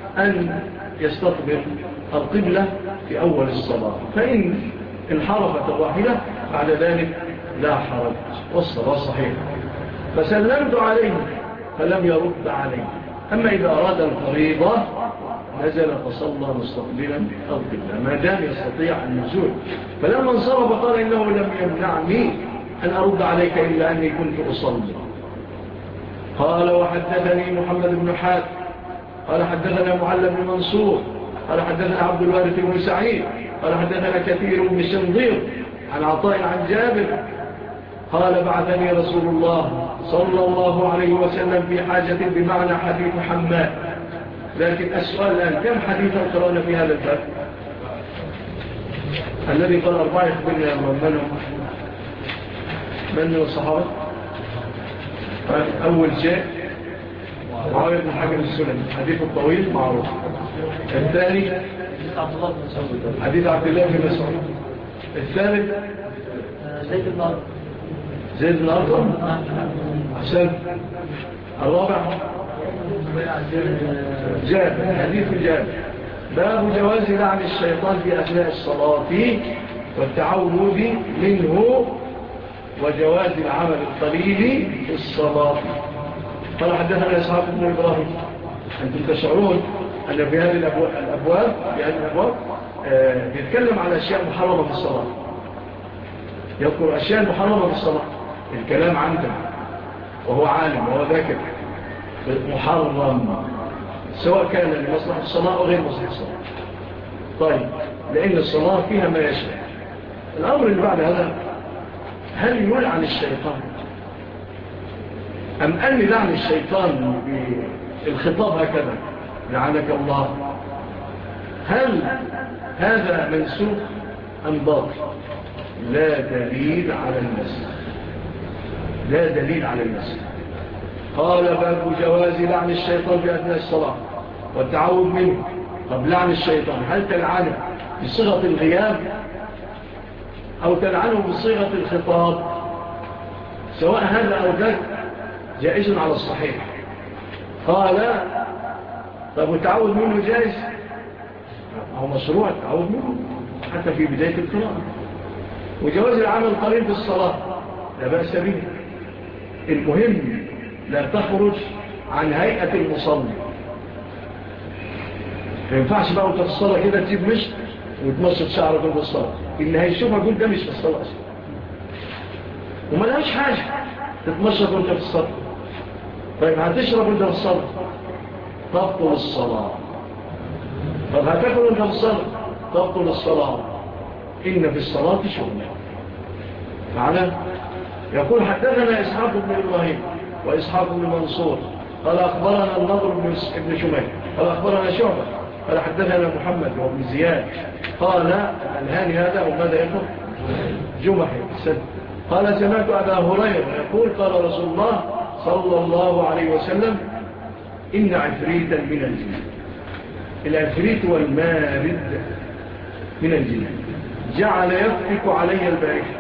أن يستقبل القبلة في أول الصلاة، فإن انحرفت واحدة بعد ذلك لا حرج والصلاة صحيحة. فسلمت عليه فلم يرد عليه. أما إذا أراد الفريضة نزل فصلى مستقبلا القبلة ما دام يستطيع النزول. فلما انصرف قال إنه لم يمنعني أن أرد عليك إلا أني كنت أصلي. قال وحدثني محمد بن حاتم قال حدثنا معل بن منصور قال حدثنا عبد الوارث بن سعيد قال حدثنا كثير بن شنظير عن عطاء عن جابر قال بعثني رسول الله صلى الله عليه وسلم في حاجة بمعنى حديث حماد. لكن السؤال الآن كم حديثا قرأنا في هذا الباب؟ الذي قال 4 يخبرنا من الصحابة؟ أول شيء معاوية بن حكم السلمي حديث الطويل معروف. الثاني حديث عبد الله بن مسعود. الثالث زيد بن أرقم. أحسن. الرابع جابر حديث جابر. باب جواز لعن الشيطان في أثناء الصلاة والتعوذ منه وجواز العمل القليل في الصلاة. قال حدثنا إسحاق بن إبراهيم. أنتم تشعرون أن في هذه الأبواب بيتكلم على أشياء محرمة في الصلاة، يذكر أشياء محرمة في الصلاة. الكلام عنده وهو عالم وهو ذاكر محرم سواء كان لمصلحة الصلاة أو غير مصلحة الصلاة. طيب لأن الصلاة فيها ما يشاء. الأمر اللي بعد هذا هل يلعن الشيطان أم أن لعن الشيطان بالخطاب هكذا لعنك الله، هل هذا منسوخ أم باطل؟ لا دليل على النسخ، لا دليل على النسخ. قال باب جواز لعن الشيطان في أثناء الصلاة والتعوذ منه. طب لعن الشيطان هل تلعنه بصيغة الغياب أو تلعنه بصيغة الخطاب؟ سواء هذا أو ذاك جائز على الصحيح. قال طب والتعوذ منه جائز؟ هو مشروع التعوذ منه حتى في بداية القراءة. وجواز العمل القليل في الصلاة لا بأس به. المهم لا تخرج عن هيئة المصلي. ما ينفعش بقى وانت في الصلاة كده تجيب مشط وتمشط شعرك في الصلاة، اللي هيشوفها قول ده مش في الصلاة أصلا، وما لهاش حاجة تتمشط وانت في الصلاة. طيب هتشرب وانت في الصلاة تبطل الصلاة. طب هتاكل وانت في الصلاة تبطل الصلاة. إن في الصلاة شغل. معنى يقول حدثنا إسحاق بن إبراهيم وإسحاق بن منصور قال أخبرنا النضر بن شميل قال أخبرنا شعبة قال حدثنا محمد وابن زياد قال الهاني هذا وماذا يقول جمحي قال سمعت أبا هريرة يقول قال رسول الله صلى الله عليه وسلم إن عفريتا من الجن. العفريت والمارد من الجن جعل يفتك علي البارحة،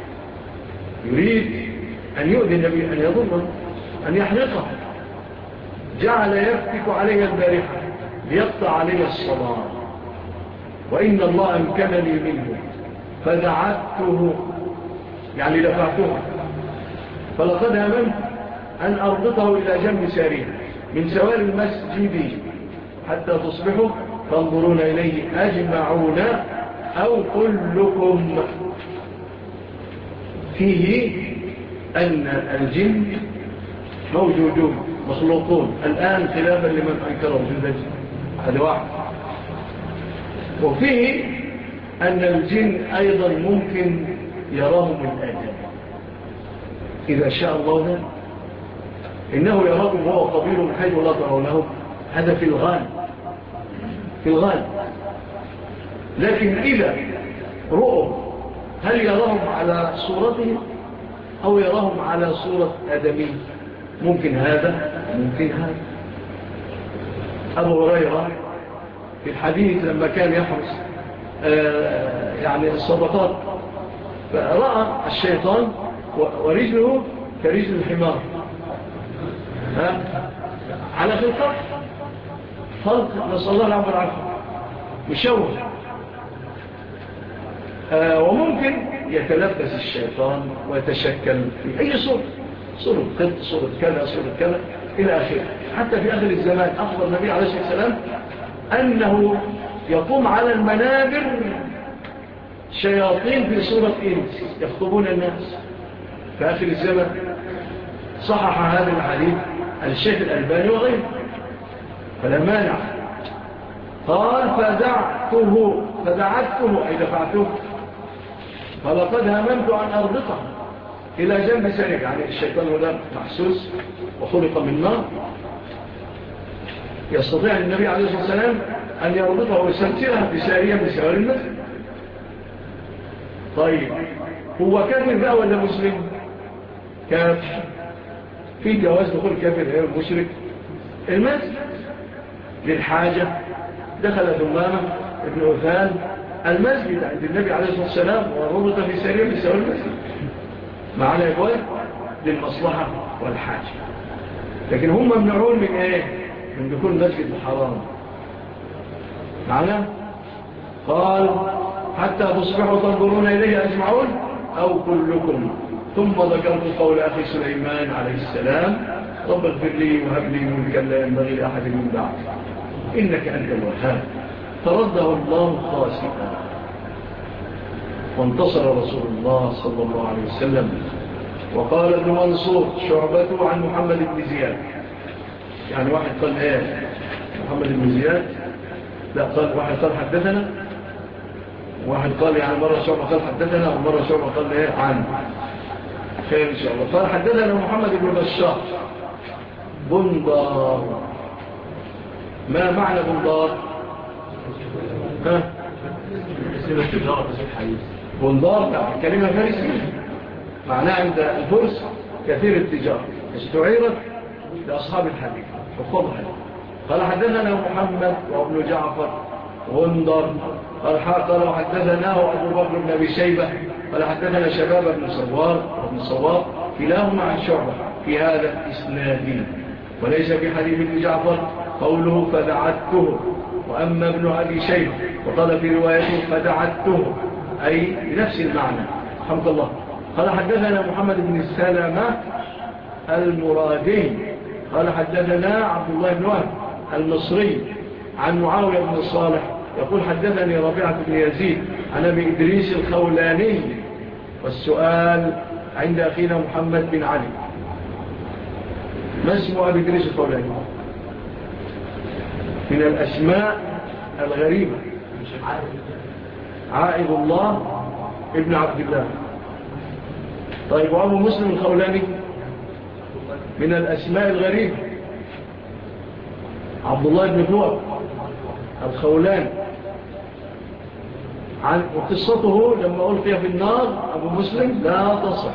يريد أن يؤذي النبي، أن يضره، أن يحرقه. جعل يفتك علي البارحة ليقطع علي الصلاة، وإن الله أمكنني منه فدعته يعني دفعته. فلقد هممت أن أربطه إلى جنب ساريه من سوار المسجد حتى تصبحوا تنظرون إليه أجمعون أو كلكم. فيه أن الجن موجودون مخلوقون الآن خلافا لمن أنكره وجود الجن، هذا واحد. وفيه أن الجن أيضا ممكن يراهم الآدم إذا شاء الله ذلك. إنه يراهم وهو قبيل من حيث لا ترونهم، هذا في الغالب، في الغالب. لكن إذا رؤوا هل يراهم على صورتهم أو يراهم على صورة آدمي؟ ممكن هذا ممكن هذا. أبو هريرة في الحديث لما كان يحرص يعني الصدقات فرأى الشيطان ورجله كرجل الحمار على خلقه، خلق نسأل الله العفو والعافية مشوه. وممكن يتلبس الشيطان ويتشكل في أي صورة قط، صورة كذا، صورة كذا إلى آخره. حتى في آخر الزمان أخبر النبي عليه الصلاة والسلام أنه يقوم على المنابر شياطين في صورة إنس يخطبون الناس في آخر الزمن. صحح هذا الحديث الشيخ الألباني وغيره، فلا مانع. قال فدعته أي دفعته، فلقد هممت أن أربطه إلى جنب سريع. يعني الشيطان هو محسوس وخلق من نار، يستطيع النبي عليه الصلاة والسلام أن يربطه ويسلسلها بسارية من سوار المسجد. طيب هو كافر بقى ولا مسلم؟ كافر. في جواز دخول كافر غير المشرك المسجد للحاجة. دخل ثمامة ابن أثان المسجد عند النبي عليه الصلاة والسلام وربط في سارية من سوار المسجد، معنا يا إخوان، للمصلحة والحاجة. لكن هم ممنعون من ايه؟ من دخول المسجد الحرام. معنا؟ قال حتى تصبحوا تنظرون إليه أجمعون أو كلكم. ثم ذكرت قول أخي سليمان عليه السلام رب اغفر لي وهب لي ملكا لا ينبغي لأحد من بعد إنك أنت الوهاب. فرده الله خاسئا، وانتصر رسول الله صلى الله عليه وسلم. وقال ابن منصور شعبته عن محمد بن زياد. يعني واحد قال ايه محمد بن زياد، لا قال واحد قال حدثنا، واحد قال يعني مرة شعبة قال حدثنا، ومرة شعبة قال ايه عن. خير ان شاء الله. قال حدثنا محمد بن بشار بندار. ما معنى بندار؟ بندار كلمة فارسية معناها عند الفرس كثير التجارة، استعيرت لأصحاب الحديث حفظ الحديث. قال حدثنا محمد وابن جعفر غندر. قال حدثناه أبو بكر بن أبي شيبة. قال حدثنا شباب بن صوار كلاهما عن شعبة في هذا الإسناد. وليس في حديث ابن جعفر قوله فدعته. وأما ابن أبي شيبة وقال في روايته فدعته أي بنفس المعنى. رحمة الله. قال حدثنا محمد بن السلامة المرادي. قال حدثنا عبد الله بن وهب المصري عن معاوية بن صالح يقول حدثني ربيعة بن يزيد عن أبي إدريس الخولاني. والسؤال عند أخينا محمد بن علي، ما اسم أبي إدريس الخولاني؟ من الأسماء الغريبة. عائد الله ابن عبد الله. طيب وأبو مسلم الخولاني من الأسماء الغريبة. عبد الله بن ذوق الخولاني. وقصته لما ألقي في النار أبو مسلم لا تصح.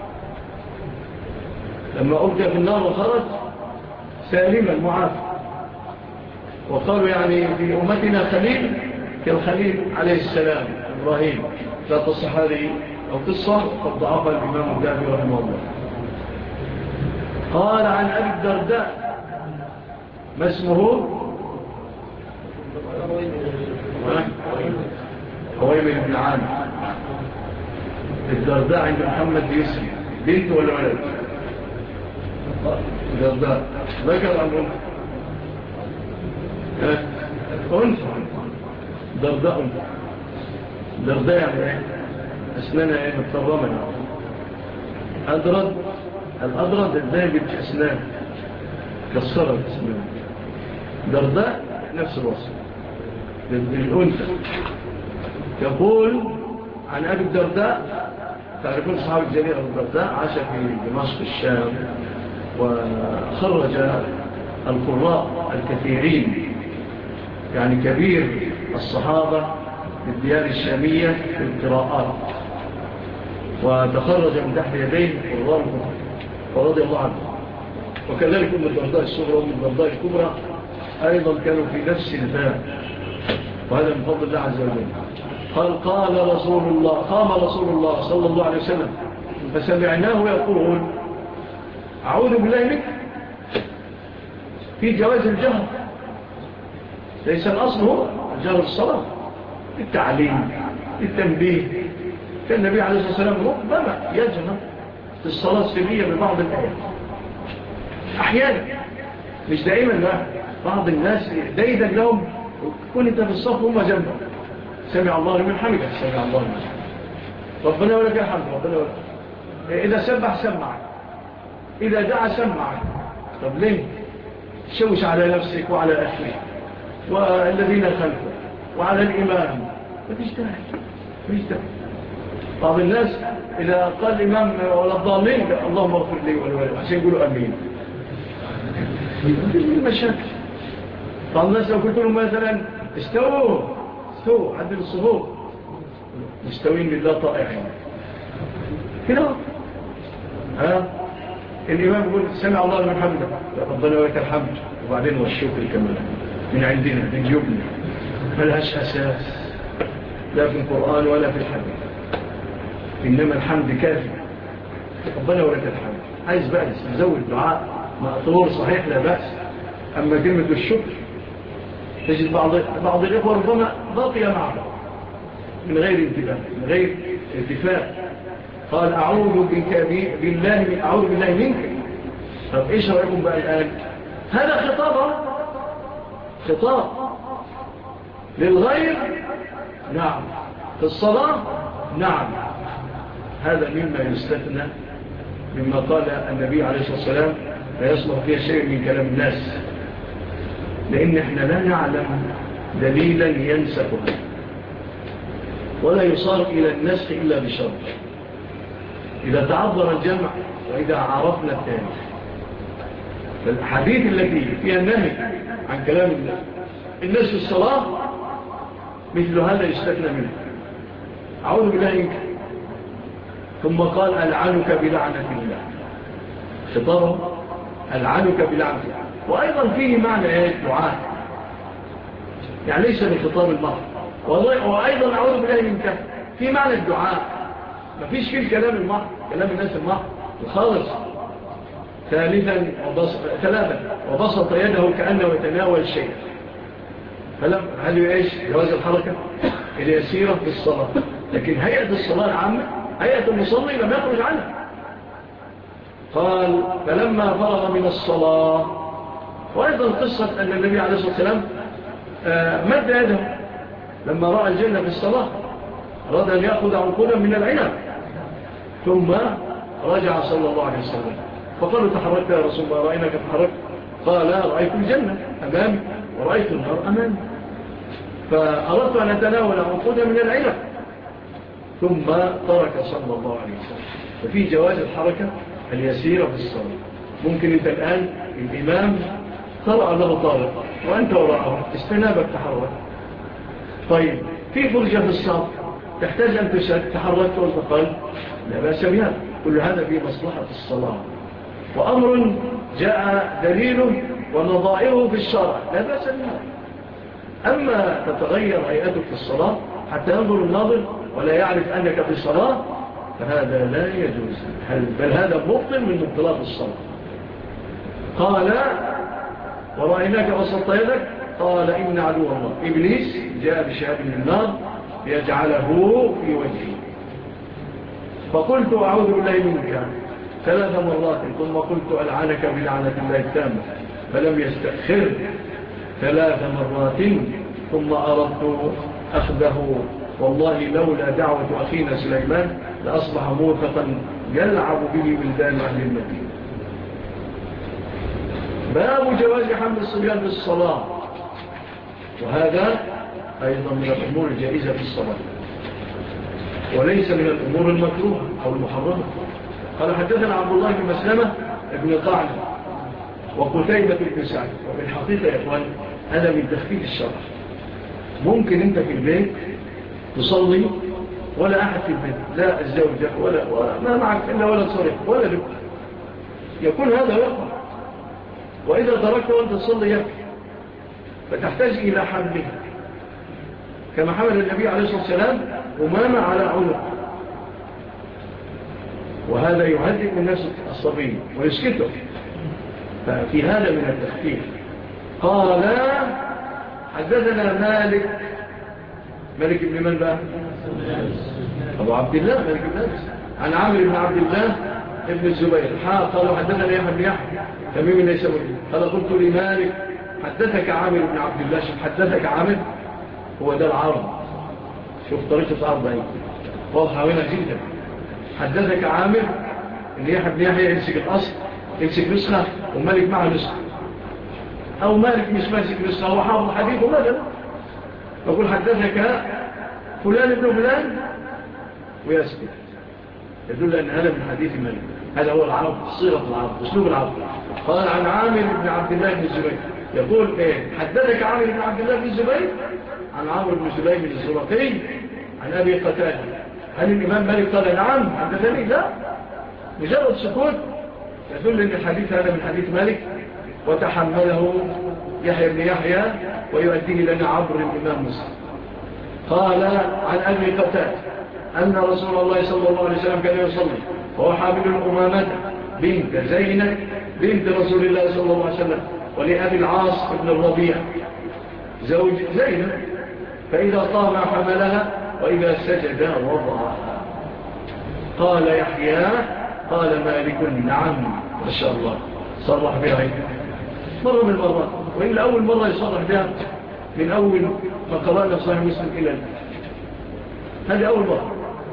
لما ألقي في النار وخرج سالما معافى. وقالوا يعني في أمتنا خليل كالخليل عليه السلام إبراهيم. لا تصح هذه القصة قد ضعفها الإمام الذهبي رحمه الله. قال عن أبي الدرداء ما اسمه؟ خويمر بن عامر. الدرداء عند محمد يوسف بنت ولا ولد؟ الدرداء ذكر أم أنثى؟ درداء أنثى. درداء يعني أسنانها متطرمة. أدرد. الأدرد الذهبي بأسنان كسرت أسنان. درداء نفس الوصف للأنثى. يقول عن أبي الدرداء. تعرفون صحاب الجليل أبو الدرداء عاش في دمشق الشام، وخرج القراء الكثيرين، يعني كبير الصحابة بالديار الشامية في القراءات، وتخرج من تحت يديه قراء ورضي الله عنه. وكذلك أم الدرداء الصغرى وأم الدرداء الكبرى أيضا كانوا في نفس الباب، وهذا من فضل الله عز وجل. قال رسول الله، قام رسول الله صلى الله عليه وسلم فسمعناه يقول أعوذ بالله منك في جواز الجهر ليس الأصل هو الجهر بالصلاة، التعليم، التنبيه. كان النبي عليه الصلاة والسلام ربما يجهر في الصلاة السرية ببعض الآيات أحيانا، مش دائما. لا، بعض الناس دايدا لهم كن انت في الصف هم جنبه، سمع الله لمن حمده، سمع الله لمن حمده، ربنا ولك الحمد، ربنا ولك. إذا سبح سمعك، إذا دعا سمعك. طب ليه تشوش على نفسك وعلى أخيك والذين خلفك وعلى الإمام؟ ما تجتهد. بعض الناس إذا قال الإمام ولا الضالين اللهم اغفر لي ولولي عشان يقولوا أمين. المشاكل. بعض الناس لو قلت لهم مثلا استووا عدل الصفوف، مستوين لله طائعين كده. الإمام يقول سمع الله لمن حمده، ربنا ولك الحمد، وبعدين والشكر كمان من عندنا من جبنا، ملهاش أساس لا في القرآن ولا في الحديث، إنما الحمد كافي، ربنا ولك الحمد. عايز بقى نزود دعاء مأثور صحيح لا بأس. أما كلمة الشكر تجد بعض الإخوة ربما بقي معه من غير انتباه، من غير اتفاق، قال أعوذ بالله منك. طب إيش رأيكم بقى الآن؟ هذا خطاب للغير. نعم. في الصلاة نعم. هذا مما يستثنى مما قال النبي عليه الصلاة والسلام لا يصلح فيها شيء من كلام الناس، لأن احنا لا نعلم دليلا ينسخها ولا يصار إلى النسخ إلا بشرط. إذا تعذر الجمع وإذا عرفنا التاريخ، فالحديث التي فيها النهي عن كلام الناس في الصلاة مثل هذا يستثنى منه. أعوذ بالله منك، ثم قال ألعنك بلعنة الله، خطابه ألعنك بلعنة الله. وأيضا فيه معنى دعاء، يعني ليس بخطاب المرء. وأيضا أعوذ بالله منك في معنى الدعاء، ما فيش فيه كلام المرء، كلام الناس المرء وخالص. ثالثا وبسط يده كأنه يتناول شيء. هل إيش جواز الحركة اليسيرة في الصلاة، لكن هيئة الصلاة العامة هيئة المصلي لم يخرج عنها. قال فلما فرغ من الصلاة. وأيضا قصة أن النبي عليه الصلاة والسلام مد يده لما رأى الجنة في الصلاة، أراد أن يأخذ عنقودا من العنب، ثم رجع صلى الله عليه وسلم فقالوا تحركت يا رسول الله، رأيناك تحركت؟ قال رأيت الجنة أمامي ورأيت النار أمامي، فأردت أن أتناول عنقودا من العنب، ثم ترك صلى الله عليه وسلم. ففي جواز الحركة اليسيرة في الصلاة. ممكن أنت الآن الإمام طرأ له طارق وأنت وراءه استنابك تحرك، طيب في فرجة في الصف تحتاج أن تحرك وانتقل، لا بأس بها. كل هذا في مصلحة الصلاة، وأمر جاء دليله ونظائره في الشرع، لا بأس بها. أما تتغير هيئتك في الصلاة حتى ينظر الناظر ولا يعرف أنك في صلاة، فهذا لا يجوز، بل هذا مبطل من مبطلات الصلاة. قال ورأيناك بسطت يدك، قال إن عدو الله إبليس جاء بشهاب من النار ليجعله في وجهه. فقلت أعوذ بالله منك 3 مرات، ثم قلت ألعنك بلعنة الله التامة، فلم يستأخر 3 مرات، ثم أردت أخذه، والله لولا دعوة أخينا سليمان لأصبح موثقا يلعب به ولدان أهل المدينة. باب جواز حمل الصبيان في الصلاة، وهذا أيضا من الأمور الجائزة في الصلاة، وليس من الأمور المكروهة أو المحرمة. قال حدثنا عبد الله بن مسلمة ابن قعنب وقتيبة بن سعد. وفي الحقيقة يا إخوان هذا من تخفيف الشرع. ممكن أنت في البيت تصلي ولا أحد في البيت، لا الزوجة ولا ما معك إلا ولا صريح ولا لك، يكون هذا يقع. وإذا تركت وأنت تصلي يكفي، فتحتاج إلى حمله كما حمل النبي عليه الصلاة والسلام أمامة على عنق، وهذا يهدئ من نفس الصبي ويسكته، ففي هذا من التخفيف. قال حدثنا مالك بن من بقى؟ أبو عبد الله مالك بن أنس عن عامر بن عبد الله ابن الزبير قالوا حدثنا يحيى بن يحيى تميم النيسابوري قال قلت لمالك حدثك عامر بن عبد الله حدثك عامر هو ده العرض شوف طريقة العرض اهي واضحة هنا جدا حدثك عامر ان يحيى بن يحيى يمسك الاصل يمسك نسخة ومالك معه نسخة او مالك مش ماسك نسخة هو حافظ حديث وماذا يقول حدثك فلان ابن فلان ويسكت يدل أن هذا من حديث مالك هذا هو العرض صيغة العرض أسلوب العرض قال عن عامر بن عبد الله بن الزبير يقول حدثك عامر بن عبد الله بن الزبير عن عمرو بن سليم الزرقي عن أبي قتادة هل الإمام مالك قال نعم حدثني لا مجرد سكوت يدل أن الحديث هذا من حديث مالك وتحمله يحيى بن يحيى ويؤديه لنا عبر الإمام مسلم قال عن أبي قتادة أن رسول الله صلى الله عليه وسلم كان يصلي وهو حامل الأمامة بنت زينب بنت رسول الله صلى الله عليه وسلم ولأبي العاص بن الربيع زوج زينب فإذا طام حملها وإذا سجد وضعها قال يحيى قال مالك نعم ما شاء الله صرح بها مرة من المرات وإلا أول مرة يصرح بها من أول ما قرأنا صحيح مسلم إلى الآن هذه أول مرة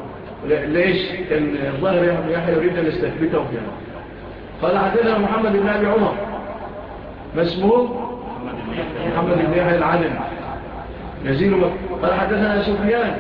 ليش كان الظاهر يحيى يريد أن يستثبته فيها قال حدثنا محمد بن أبي عمر ما اسمه محمد بن يحيى العلم نزيل قال حدثنا سفيان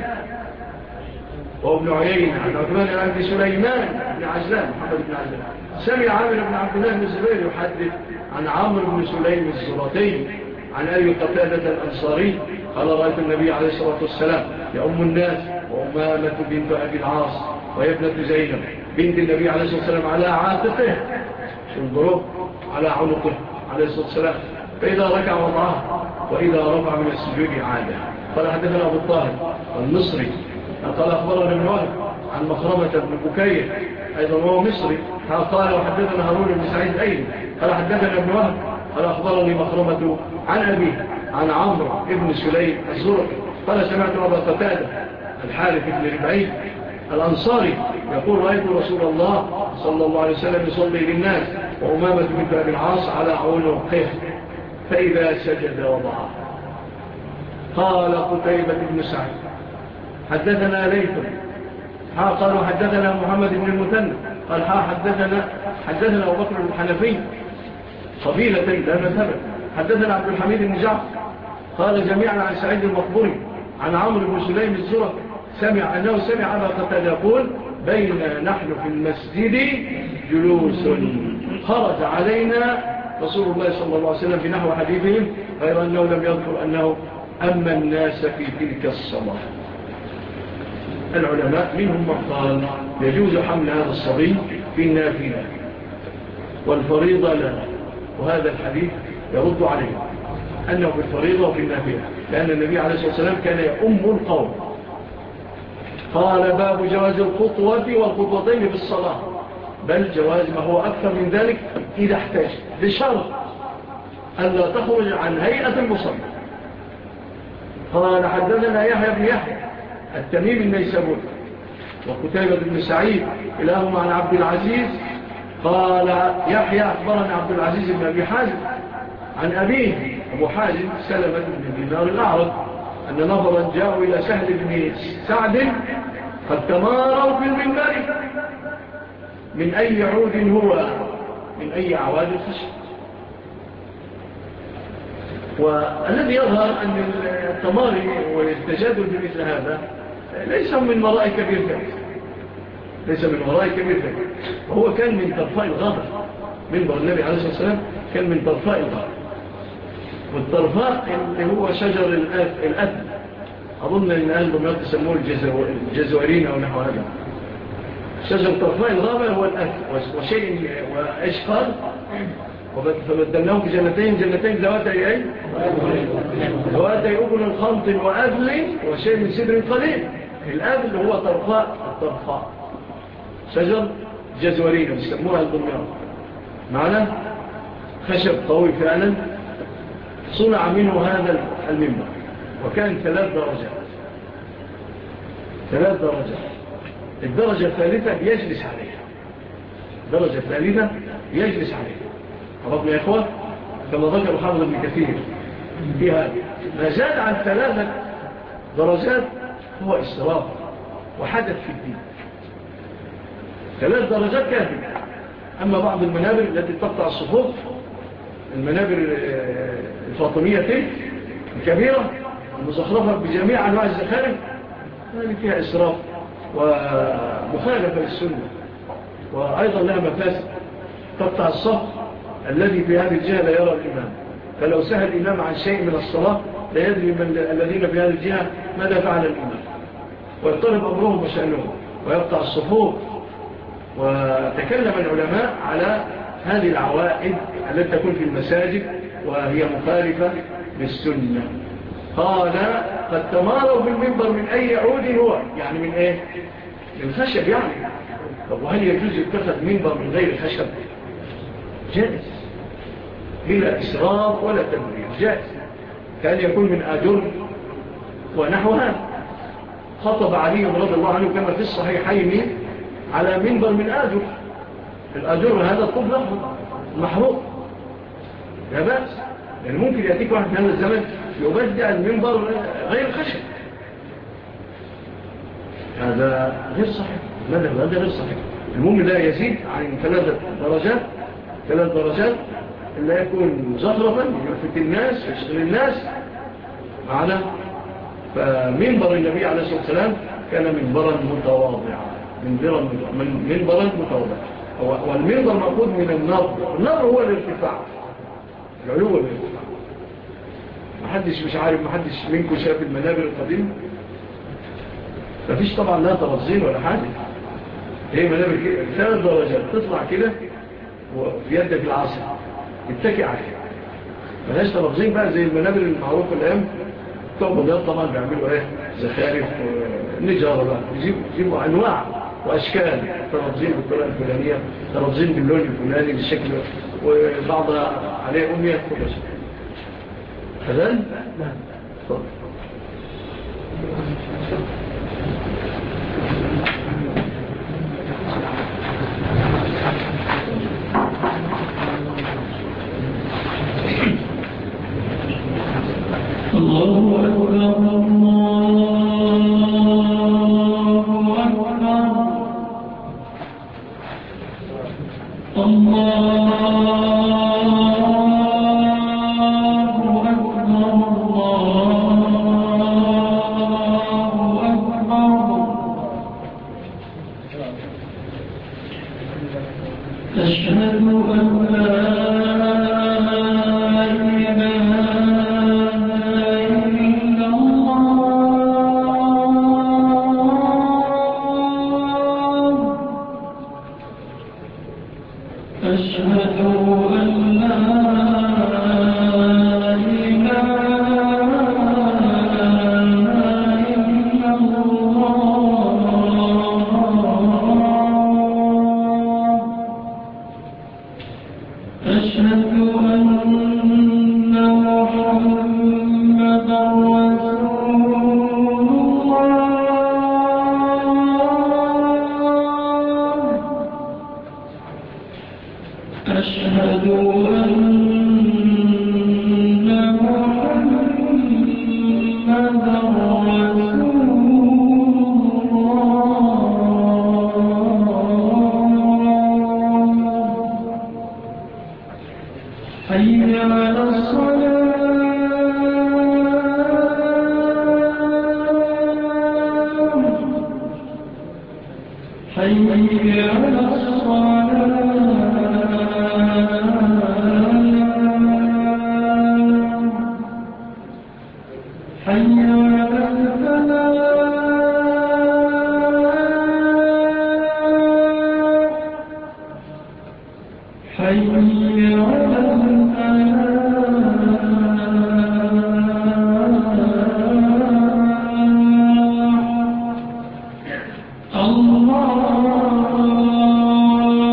وابن عيينة عن عثمان بن سليمان بن عجلان محمد بن عجلان سمع عامر بن عبد الله بن الزبير يحدث عن عمرو بن سليم الزرقي عن أبي قتادة الأنصاري قال رأيت النبي عليه الصلاة والسلام يأم الناس وأمامة بنت أبي العاص وهي ابنة زينب بنت النبي عليه الصلاة والسلام على عاتقه انظروا على عنقه عليه الصلاة والسلام فإذا ركع وضعها وإذا رفع من السجود عادة قال حدثنا أبو الطاهر المصري قال أخبرنا ابن وهب عن مخرمة بن بكير أيضا هو مصري قال وحدثنا هارون بن سعيد أيضا قال حدثنا ابن وهب قال أخبرني مخرمة عن أبيه عن عمرو بن سليم الزرقي قال سمعت أبا قتادة الحارث بن ربعي الأنصاري يقول رأيت رسول الله صلى الله عليه وسلم يصلي للناس وأمامة بنت أبي العاص على عنقه فإذا سجد وضعها قال قتيبة بن سعيد حدثنا ليث قالوا حدثنا محمد بن المثنى قال حدثنا أبو بكر الحنفي قبيلة لا مذهبا حدثنا عبد الحميد بن جعفر قال جميعا عن سعيد المقبري عن عمرو بن سليم الزرقي أنه سمع أبا قتادة يقول بين نحن في المسجد جلوس خرج علينا رسول الله صلى الله عليه وسلم في نحو حديثهم غير أنه لم يذكر أنه أما الناس في تلك الصلاة العلماء منهم من قال يجوز حمل هذا الصبي في النافلة والفريضة لا وهذا الحديث يرد عليه أنه في الفريضة وفي النافلة لأن النبي عليه الصلاة والسلام كان يؤم القوم قال باب جواز الخطوة والخطوتين في الصلاة بل جواز ما هو أكثر من ذلك إذا احتاج بشرط ألا تخرج عن هيئة المصلى قال حدثنا يحيى بن يحيى التميم النيسابوري وقتيبة بن سعيد إلههم عن عبد العزيز قال يحيى أخبرنا عبد العزيز بن أبي حازم عن أبيه أبو حازم سلمة بن دينار الأعرج أن نظرا جاءوا إلى سهل بن سعد قد تماروا في المنبر من أي عود هو من أي أعواد الخشب والذي يظهر أن التماري والتجادل في مثل هذا ليس من وراء كبير ذلك وهو كان من طرفاء الغابة منبر النبي عليه الصلاة والسلام كان من طرفاء الغابة والطرفاء اللي هو شجر الأثل أظن أن أهل دمياط يسموه الجزوارين أو نحو هذا شجر طرفاء الغابة هو الأثل وشيء وإيش قال فبدلناه في جنتين ذواتي أكل الخمط وأذل وشيء من سدر قليل الأذل هو الطرفاء شجر جزورين يسموها الدمياط معنا خشب قوي فعلا صنع منه هذا المنبر، وكان 3 درجات. 3 درجات. الدرجة الثالثة يجلس عليها. الدرجة الثالثة يجلس عليها. عرفنا يا إخوة؟ كما ذكر حافظ ابن كثير في هذا. ما زاد عن 3 درجات هو إسراف وحدث في الدين. 3 درجات كافية. أما بعض المنابر التي تقطع الصفوف، المنابر الفاطمية تلك الكبيرة المزخرفة بجميع أنواع الزخارف، هذه فيها إسراف ومخالفة للسنة، وأيضا لها مفاسد. تقطع الصف الذي في هذه الجهة لا يرى الإمام، فلو سهل الإمام عن شيء من الصلاة لا يدري من الذين في هذه الجهة ماذا فعل الإمام، ويضطرب أمرهم وشأنهم ويقطع الصفوف. وتكلم العلماء على هذه العوائد التي تكون في المساجد وهي مخالفة للسنة. قال قد تماروا بالمنبر من أي عود هو، يعني من إيه؟ من الخشب يعني. طب وهل يجوز يتخذ منبر من غير الخشب؟ جائز بلا إسراف ولا تبرير، جائز. كان يكون من آجر ونحو هذا. خطب علي رضي الله عنه كما في الصحيحين على منبر من آجر. الآجر هذا الطب له محروق، لا بأس. يعني ممكن يأتيك واحد من هذا الزمن يبدع المنبر غير خشب، هذا غير صحيح. هذا غير صحيح. المهم لا يزيد عن 3 درجات. 3 درجات لا يكون زخرفا يلفت الناس ويشغل الناس معنا. فمنبر النبي عليه الصلاة والسلام كان منبرا متواضعا، منبرا متواضعا. والمنبر مأخوذ من النبر. النبر هو الارتفاع، العلو والارتفاع. محدش منكم شاف المنابر القديمة؟ مفيش طبعا لا ترزين ولا حاجة. هي منابر كده 3 درجات، تطلع كده وفي يدك العصر اتكي عليها، ملاش ترزين بقى زي المنابر المعروفة الآن. طبعا طبعا بيعملوا ايه؟ زخارف ونجارة بقى، يجيبوا أنواع وأشكال ترزين بالطريقة الفلانية، ترزين باللون الفلاني بالشكل، وبعضها عليه أمية كل شيء. أذن؟ نعم. طب الله أكبر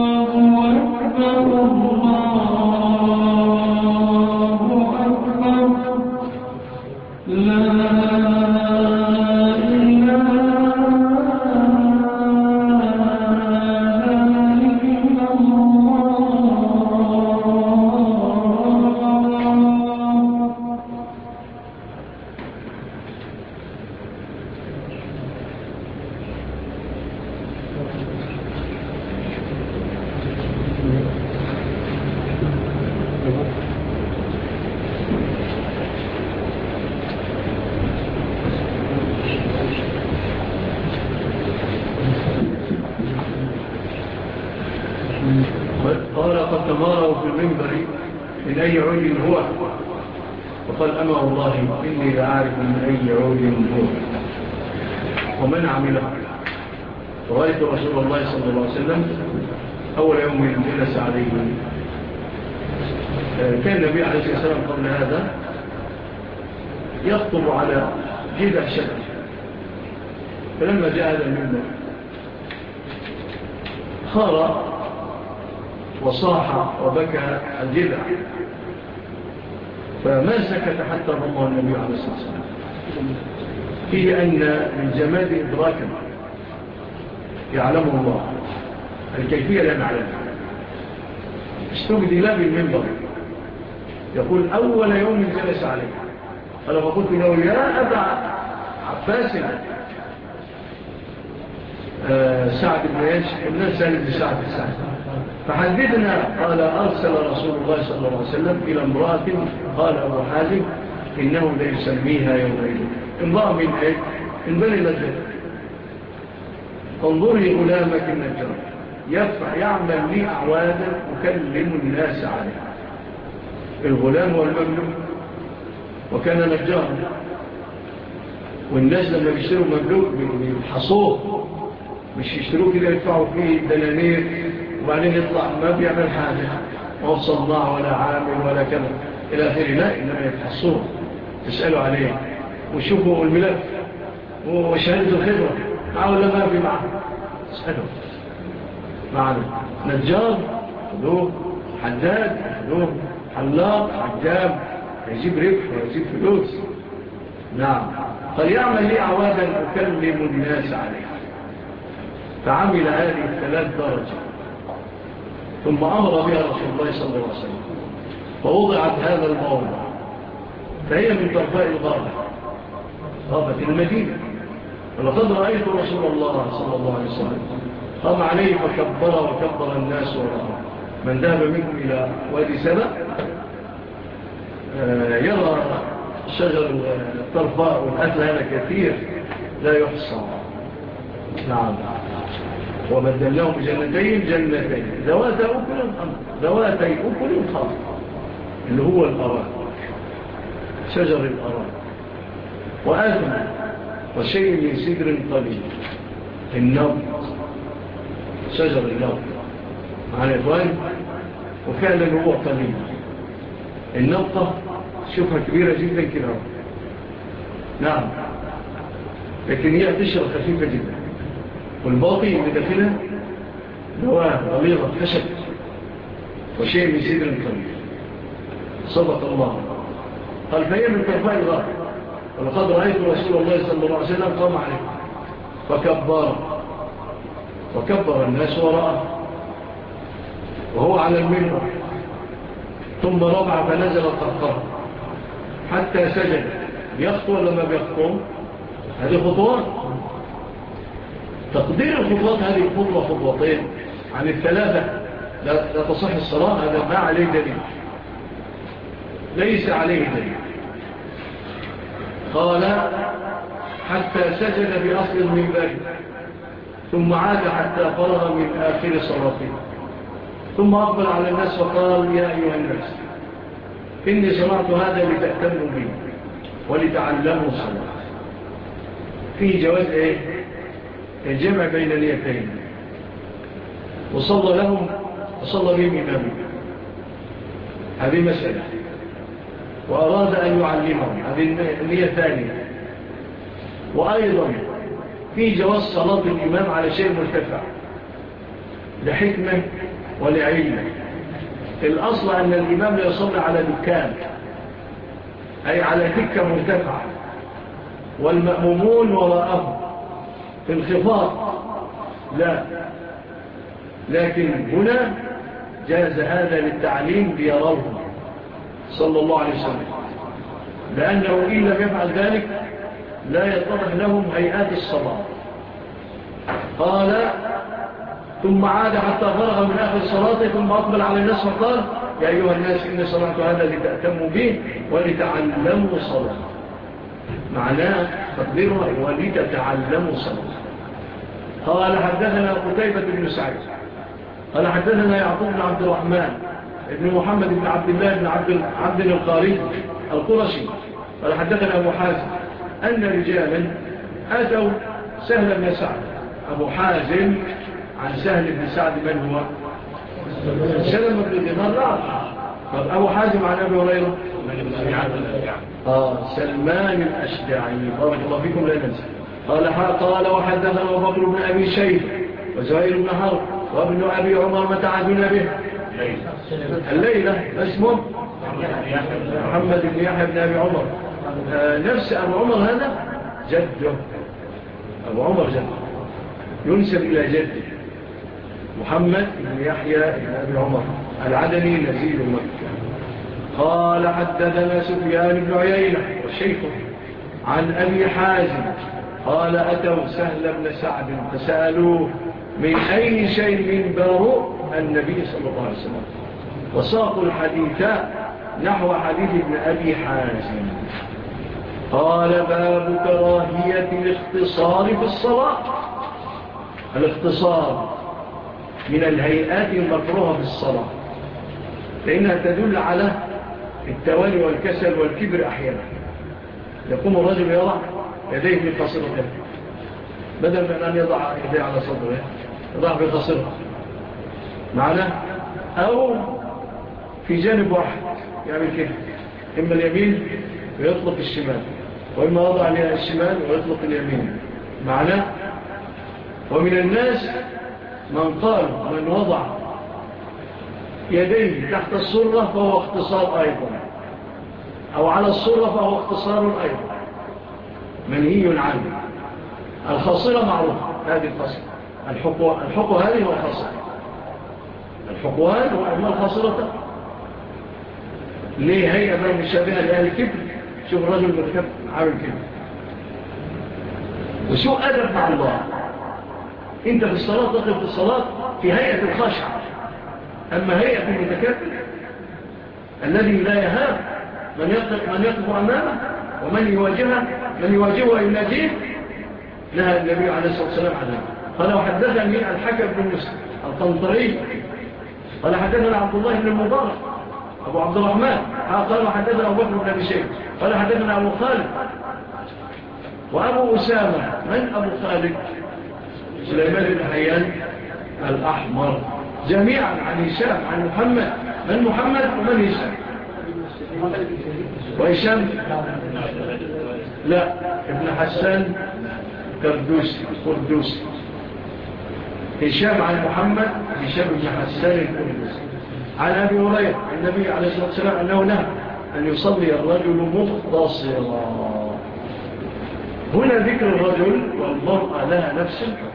الله أكبر قال قد تماروا في المنبر من أي عود هو، وقال أما والله إني لأعرف من أي عود هو ومن عمله. رأيت رسول الله صلى الله عليه وسلم أول يوم جلس عليه. كان النبي عليه الصلاة والسلام قبل هذا يخطب على جذع شجر، فلما جاء هذا المنبر خار وصاح وبكى الجذع، فما سكت حتى ضمه النبي عليه الصلاة والسلام. فيه أن من جماد إدراكا يعلمه الله، الكيفية لا نعلمها. استبدل بالمنبر يقول أول يوم جلس عليه، فلما قلت له يا أبا عباس سعد بن ياش قلنا سالم بن سعد السعد، فحدثنا. قال أرسل رسول الله صلى الله عليه وسلم إلى امرأة، قال أبو حازم إنه لا يسميها يومئذ. امرأة من أي؟ من بني النجار. انظري غلامك النجار يعمل لي أعوادا أكلم الناس عليها. الغلام والمملوك، وكان نجارا، والناس لما بيشتروا مملوك بيحصوه، مش يشتروه كده يدفعوا فيه دنانير وبعدين يطلع ما بيعمل حاجة، ما هو صناع ولا عامل ولا كذا إلى آخره. لا، إنما يتحصوه، تسألوا عليه وشوفوا الملف وشهادة الخبرة معه ولا ما في معه، تسألوا معنا. نجار له، حداد له، حلاق، عجاب، يجيب ربح ويجيب فلوس. نعم. قال يعمل لي أعوادا أكلم الناس عليها. فعمل هذه 3 درجة، ثم أمر بها رسول الله صلى الله عليه وسلم، فوضعت هذا الموضع، فهي من طرفاء غابة المدينة. ولقد رأيت رسول الله صلى الله عليه وسلم قام عليه فكبر وكبر الناس وراءه. من ذهب منكم إلى وادي سبأ يرى شجر الطرفاء والأكل هذا كثير لا يحصى. نعم. وبدلناهم جنتين ذواتي أكل خاص، اللي هو الأراك، شجر الأراك، وآثم وشيء من سدر قليل، النبط، شجر النبط معنا إخوان. وفعلا هو قليل. النبطة شوفها كبيرة جدا كده، نعم، لكن هي قشرة خفيفة جدا، والباقي اللي داخلها نواه غليظة خشب وشيء من سدر قليل. صدق الله. قال فهي من طرفاء الغابة. ولقد رأيت رسول الله صلى الله عليه وسلم قام عليه وكبر الناس وراءه وهو على المنبر، ثم رفع فنزل القهقرة حتى سجد. يخطو ولا ما بيخطو؟ هذه خطوات. تقدير الخطوات هذه خطوتين عن 3 لا تصح الصلاة. هذا ما عليه دليل، ليس عليه دليل. قال حتى سجد بأصل المنبر، ثم عاد حتى فرغ من آخر صلاته، ثم أقبل على الناس وقال يا أيها الناس إني صنعت هذا لتأتموا به ولتعلموا الصلاة. فيه جواز الجمع بين النيتين. وصلى لهم وصلى بهم إمامه، هذه مسألة. وأراد أن يعلمهم، هذه النية الثانية. وأيضا في جواز صلاة الإمام على شيء مرتفع لحكمة ولعلمة. الأصل أن الإمام لا يصلي على دكان، أي على دكة مرتفعة، والمأمومون وراءه في انخفاض. لا، لكن هنا جاز هذا للتعليم ليروه صلى الله عليه وسلم، لأنه إن لم يفعل ذلك لا يتضح لهم هيئات الصلاة. قال ثم عاد حتى فرغ من آخر صلاته، ثم أقبل على الناس وقال يا أيها الناس إني صنعت هذا لتأتموا به ولتعلموا صلاة. معناه تقديرها ولتتعلموا صلاة. قال حدثنا قتيبة بن سعيد قال حدثنا يعقوب بن عبد الرحمن ابن محمد بن عبد الله بن عبد القاري القرشي قال حدثنا أبو حازم أن رجالا أتوا سهل بن سعد. أبو حازم عن سهل بن سعد من هو؟ سلم بن دينار. لا، طب أبو حازم عن أبي هريرة سلمان الأشجعي بارك الله فيكم لا ننسى. قال وحدثنا أبو بكر بن أبي شيبة وزهير بن حرب وابن أبي عمر متعدنا به الليلة اسمه محمد بن يحيى بن أبي عمر. نفس أبو عمر هذا جده، أبو عمر جده ينسب إلى جده محمد بن يحيى بن أبي عمر العدني نزيل مكة. قال حدثنا سفيان بن عيينة والشيخ عن أبي حازم قال أتوا سهل بن سعد فسألوه من أي شيء باروا النبي صلى الله عليه وسلم، وساقوا الحديث نحو حديث ابن أبي حازم. قال باب كراهية الاختصار في الصلاة. الاختصار من الهيئات المكروهة في الصلاة، لأنها تدل على التوالي والكسل والكبر. أحيانا يقوم الرجل يضع يديه في قصرته بدل من أن يضع يديه على صدره، يضع في قصرته معنا، أو في جانب واحد يعمل كده، إما اليمين ويطلق الشمال، وإما يضع الشمال ويطلق اليمين معنا. ومن الناس من قال من وضع يديه تحت السرة فهو اختصار أيضا، أو على السرة فهو اختصار أيضا منهي عنه. الخاصرة معروفة، هذه الخاصرة الحق هذه هو الخاصرة، الحقوان وأما الخاصرة ليه هي أمام مشابهة لأهل الكبر. شوف الرجل المتكبر عامل كبر وسوء أدب مع الله. انت في الصلاة تقف في الصلاة في هيئة الخاشعة، أما هيئة المتكبر الذي لا يهاب من يقف أمامه ومن يواجهه يناديه، نهى النبي عليه الصلاة والسلام عنها. قال وحدثني الحكم بن مسلم القنطري قال حدثنا عبد الله بن المبارك أبو عبد الرحمن قال وحدثنا أبو بكر بن أبي شيبة قال حدثنا أبو خالد وأبو أسامة. من أبو خالد؟ سليمان بن حيان الأحمر، جميعا عن هشام عن محمد. من محمد ومن هشام؟ وهشام لا، ابن حسان قردوسي. هشام عن محمد، هشام بن حسان القردوسي عن أبي هريرة النبي عليه الصلاة والسلام أنه نهى أن يصلي الرجل مختصرا. هنا ذكر الرجل والمرأة لها نفس الحكم.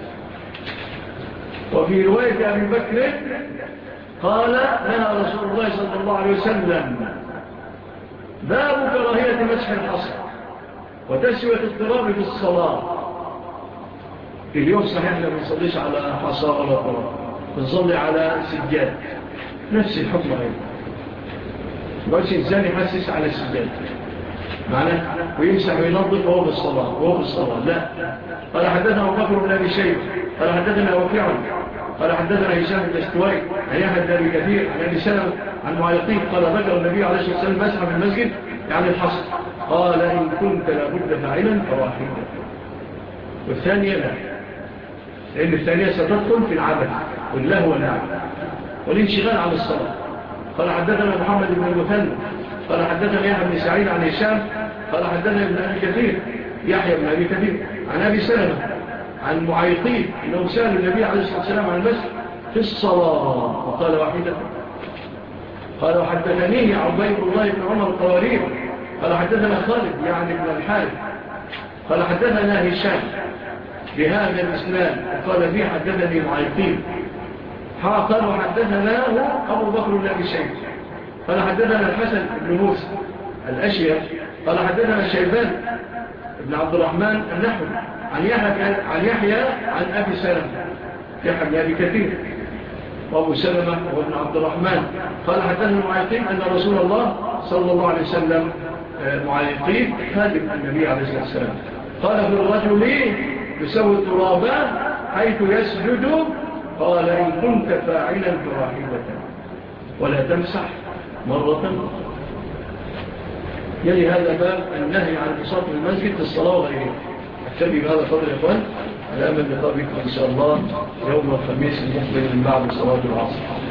وفي رواية أبي بكر قال نهى رسول الله صلى الله عليه وسلم باب كراهية مسح الحصى وتسوية التراب في الصلاة. في اليوم صحيح لا بنصليش على حصى ولا تراب، بنصلي على سجاد، نفس الحكم أيضا. بس إنسان يحسس على السجاد معناه ويمسح وينظف وهو في الصلاة لا. قال حدثنا أبو بكر بن أبي شيبة قال حدثنا وكيع قال حدثنا هشام الدستوائي عن يحيى بن أبي كثير عن أبي سلمة عن معيقين قال ذكر النبي عليه الصلاة والسلام مسح في المسجد يعني الحصر. قال إن كنت لابد فاعلا فواحدا، والثانية لا، لأن الثانية ستدخل في العبث واللهو واللعب والانشغال عن الصلاة. قال حدثنا محمد بن المثنى قال حدثنا يحيى بن سعيد عن هشام قال حدثنا ابن أبي كثير يحيى بن أبي كثير عن أبي سلمة عن معيقين إنه سأل النبي عليه الصلاة والسلام عن المسح في الصلاة وقال واحدة. قال وحدثني عبيد الله بن عمر القوارير قال حدثنا خالد يعني ابن الحارث قال حدثنا هشام بهذا الإسلام وقال فيه حدثني معيقين قال وحدثناه أبو بكر بن أبي شيبة قال حدثنا الحسن بن موسى الأشير قال حدثنا شيبان بن عبد الرحمن النحو عن يحيى عن أبي سلمة يحيى بن أبي كثير وأبو سلمة وابن عبد الرحمن قال حدثنا معيقين أن رسول الله صلى الله عليه وسلم معيقين خادم النبي عليه الصلاة والسلام قال في الرجل يسوي الترابة حيث يسجد قال إن كنت فاعلا فواحدة ولا تمسح مرة. يلي هذا باب النهي عن البساط من المسجد في الصلاة وغيرها. أكتبي بهذا قدر يا إخوان، الآن اللقاء بكم إن شاء الله يوم الخميس المقبل من بعد صلاة العصر.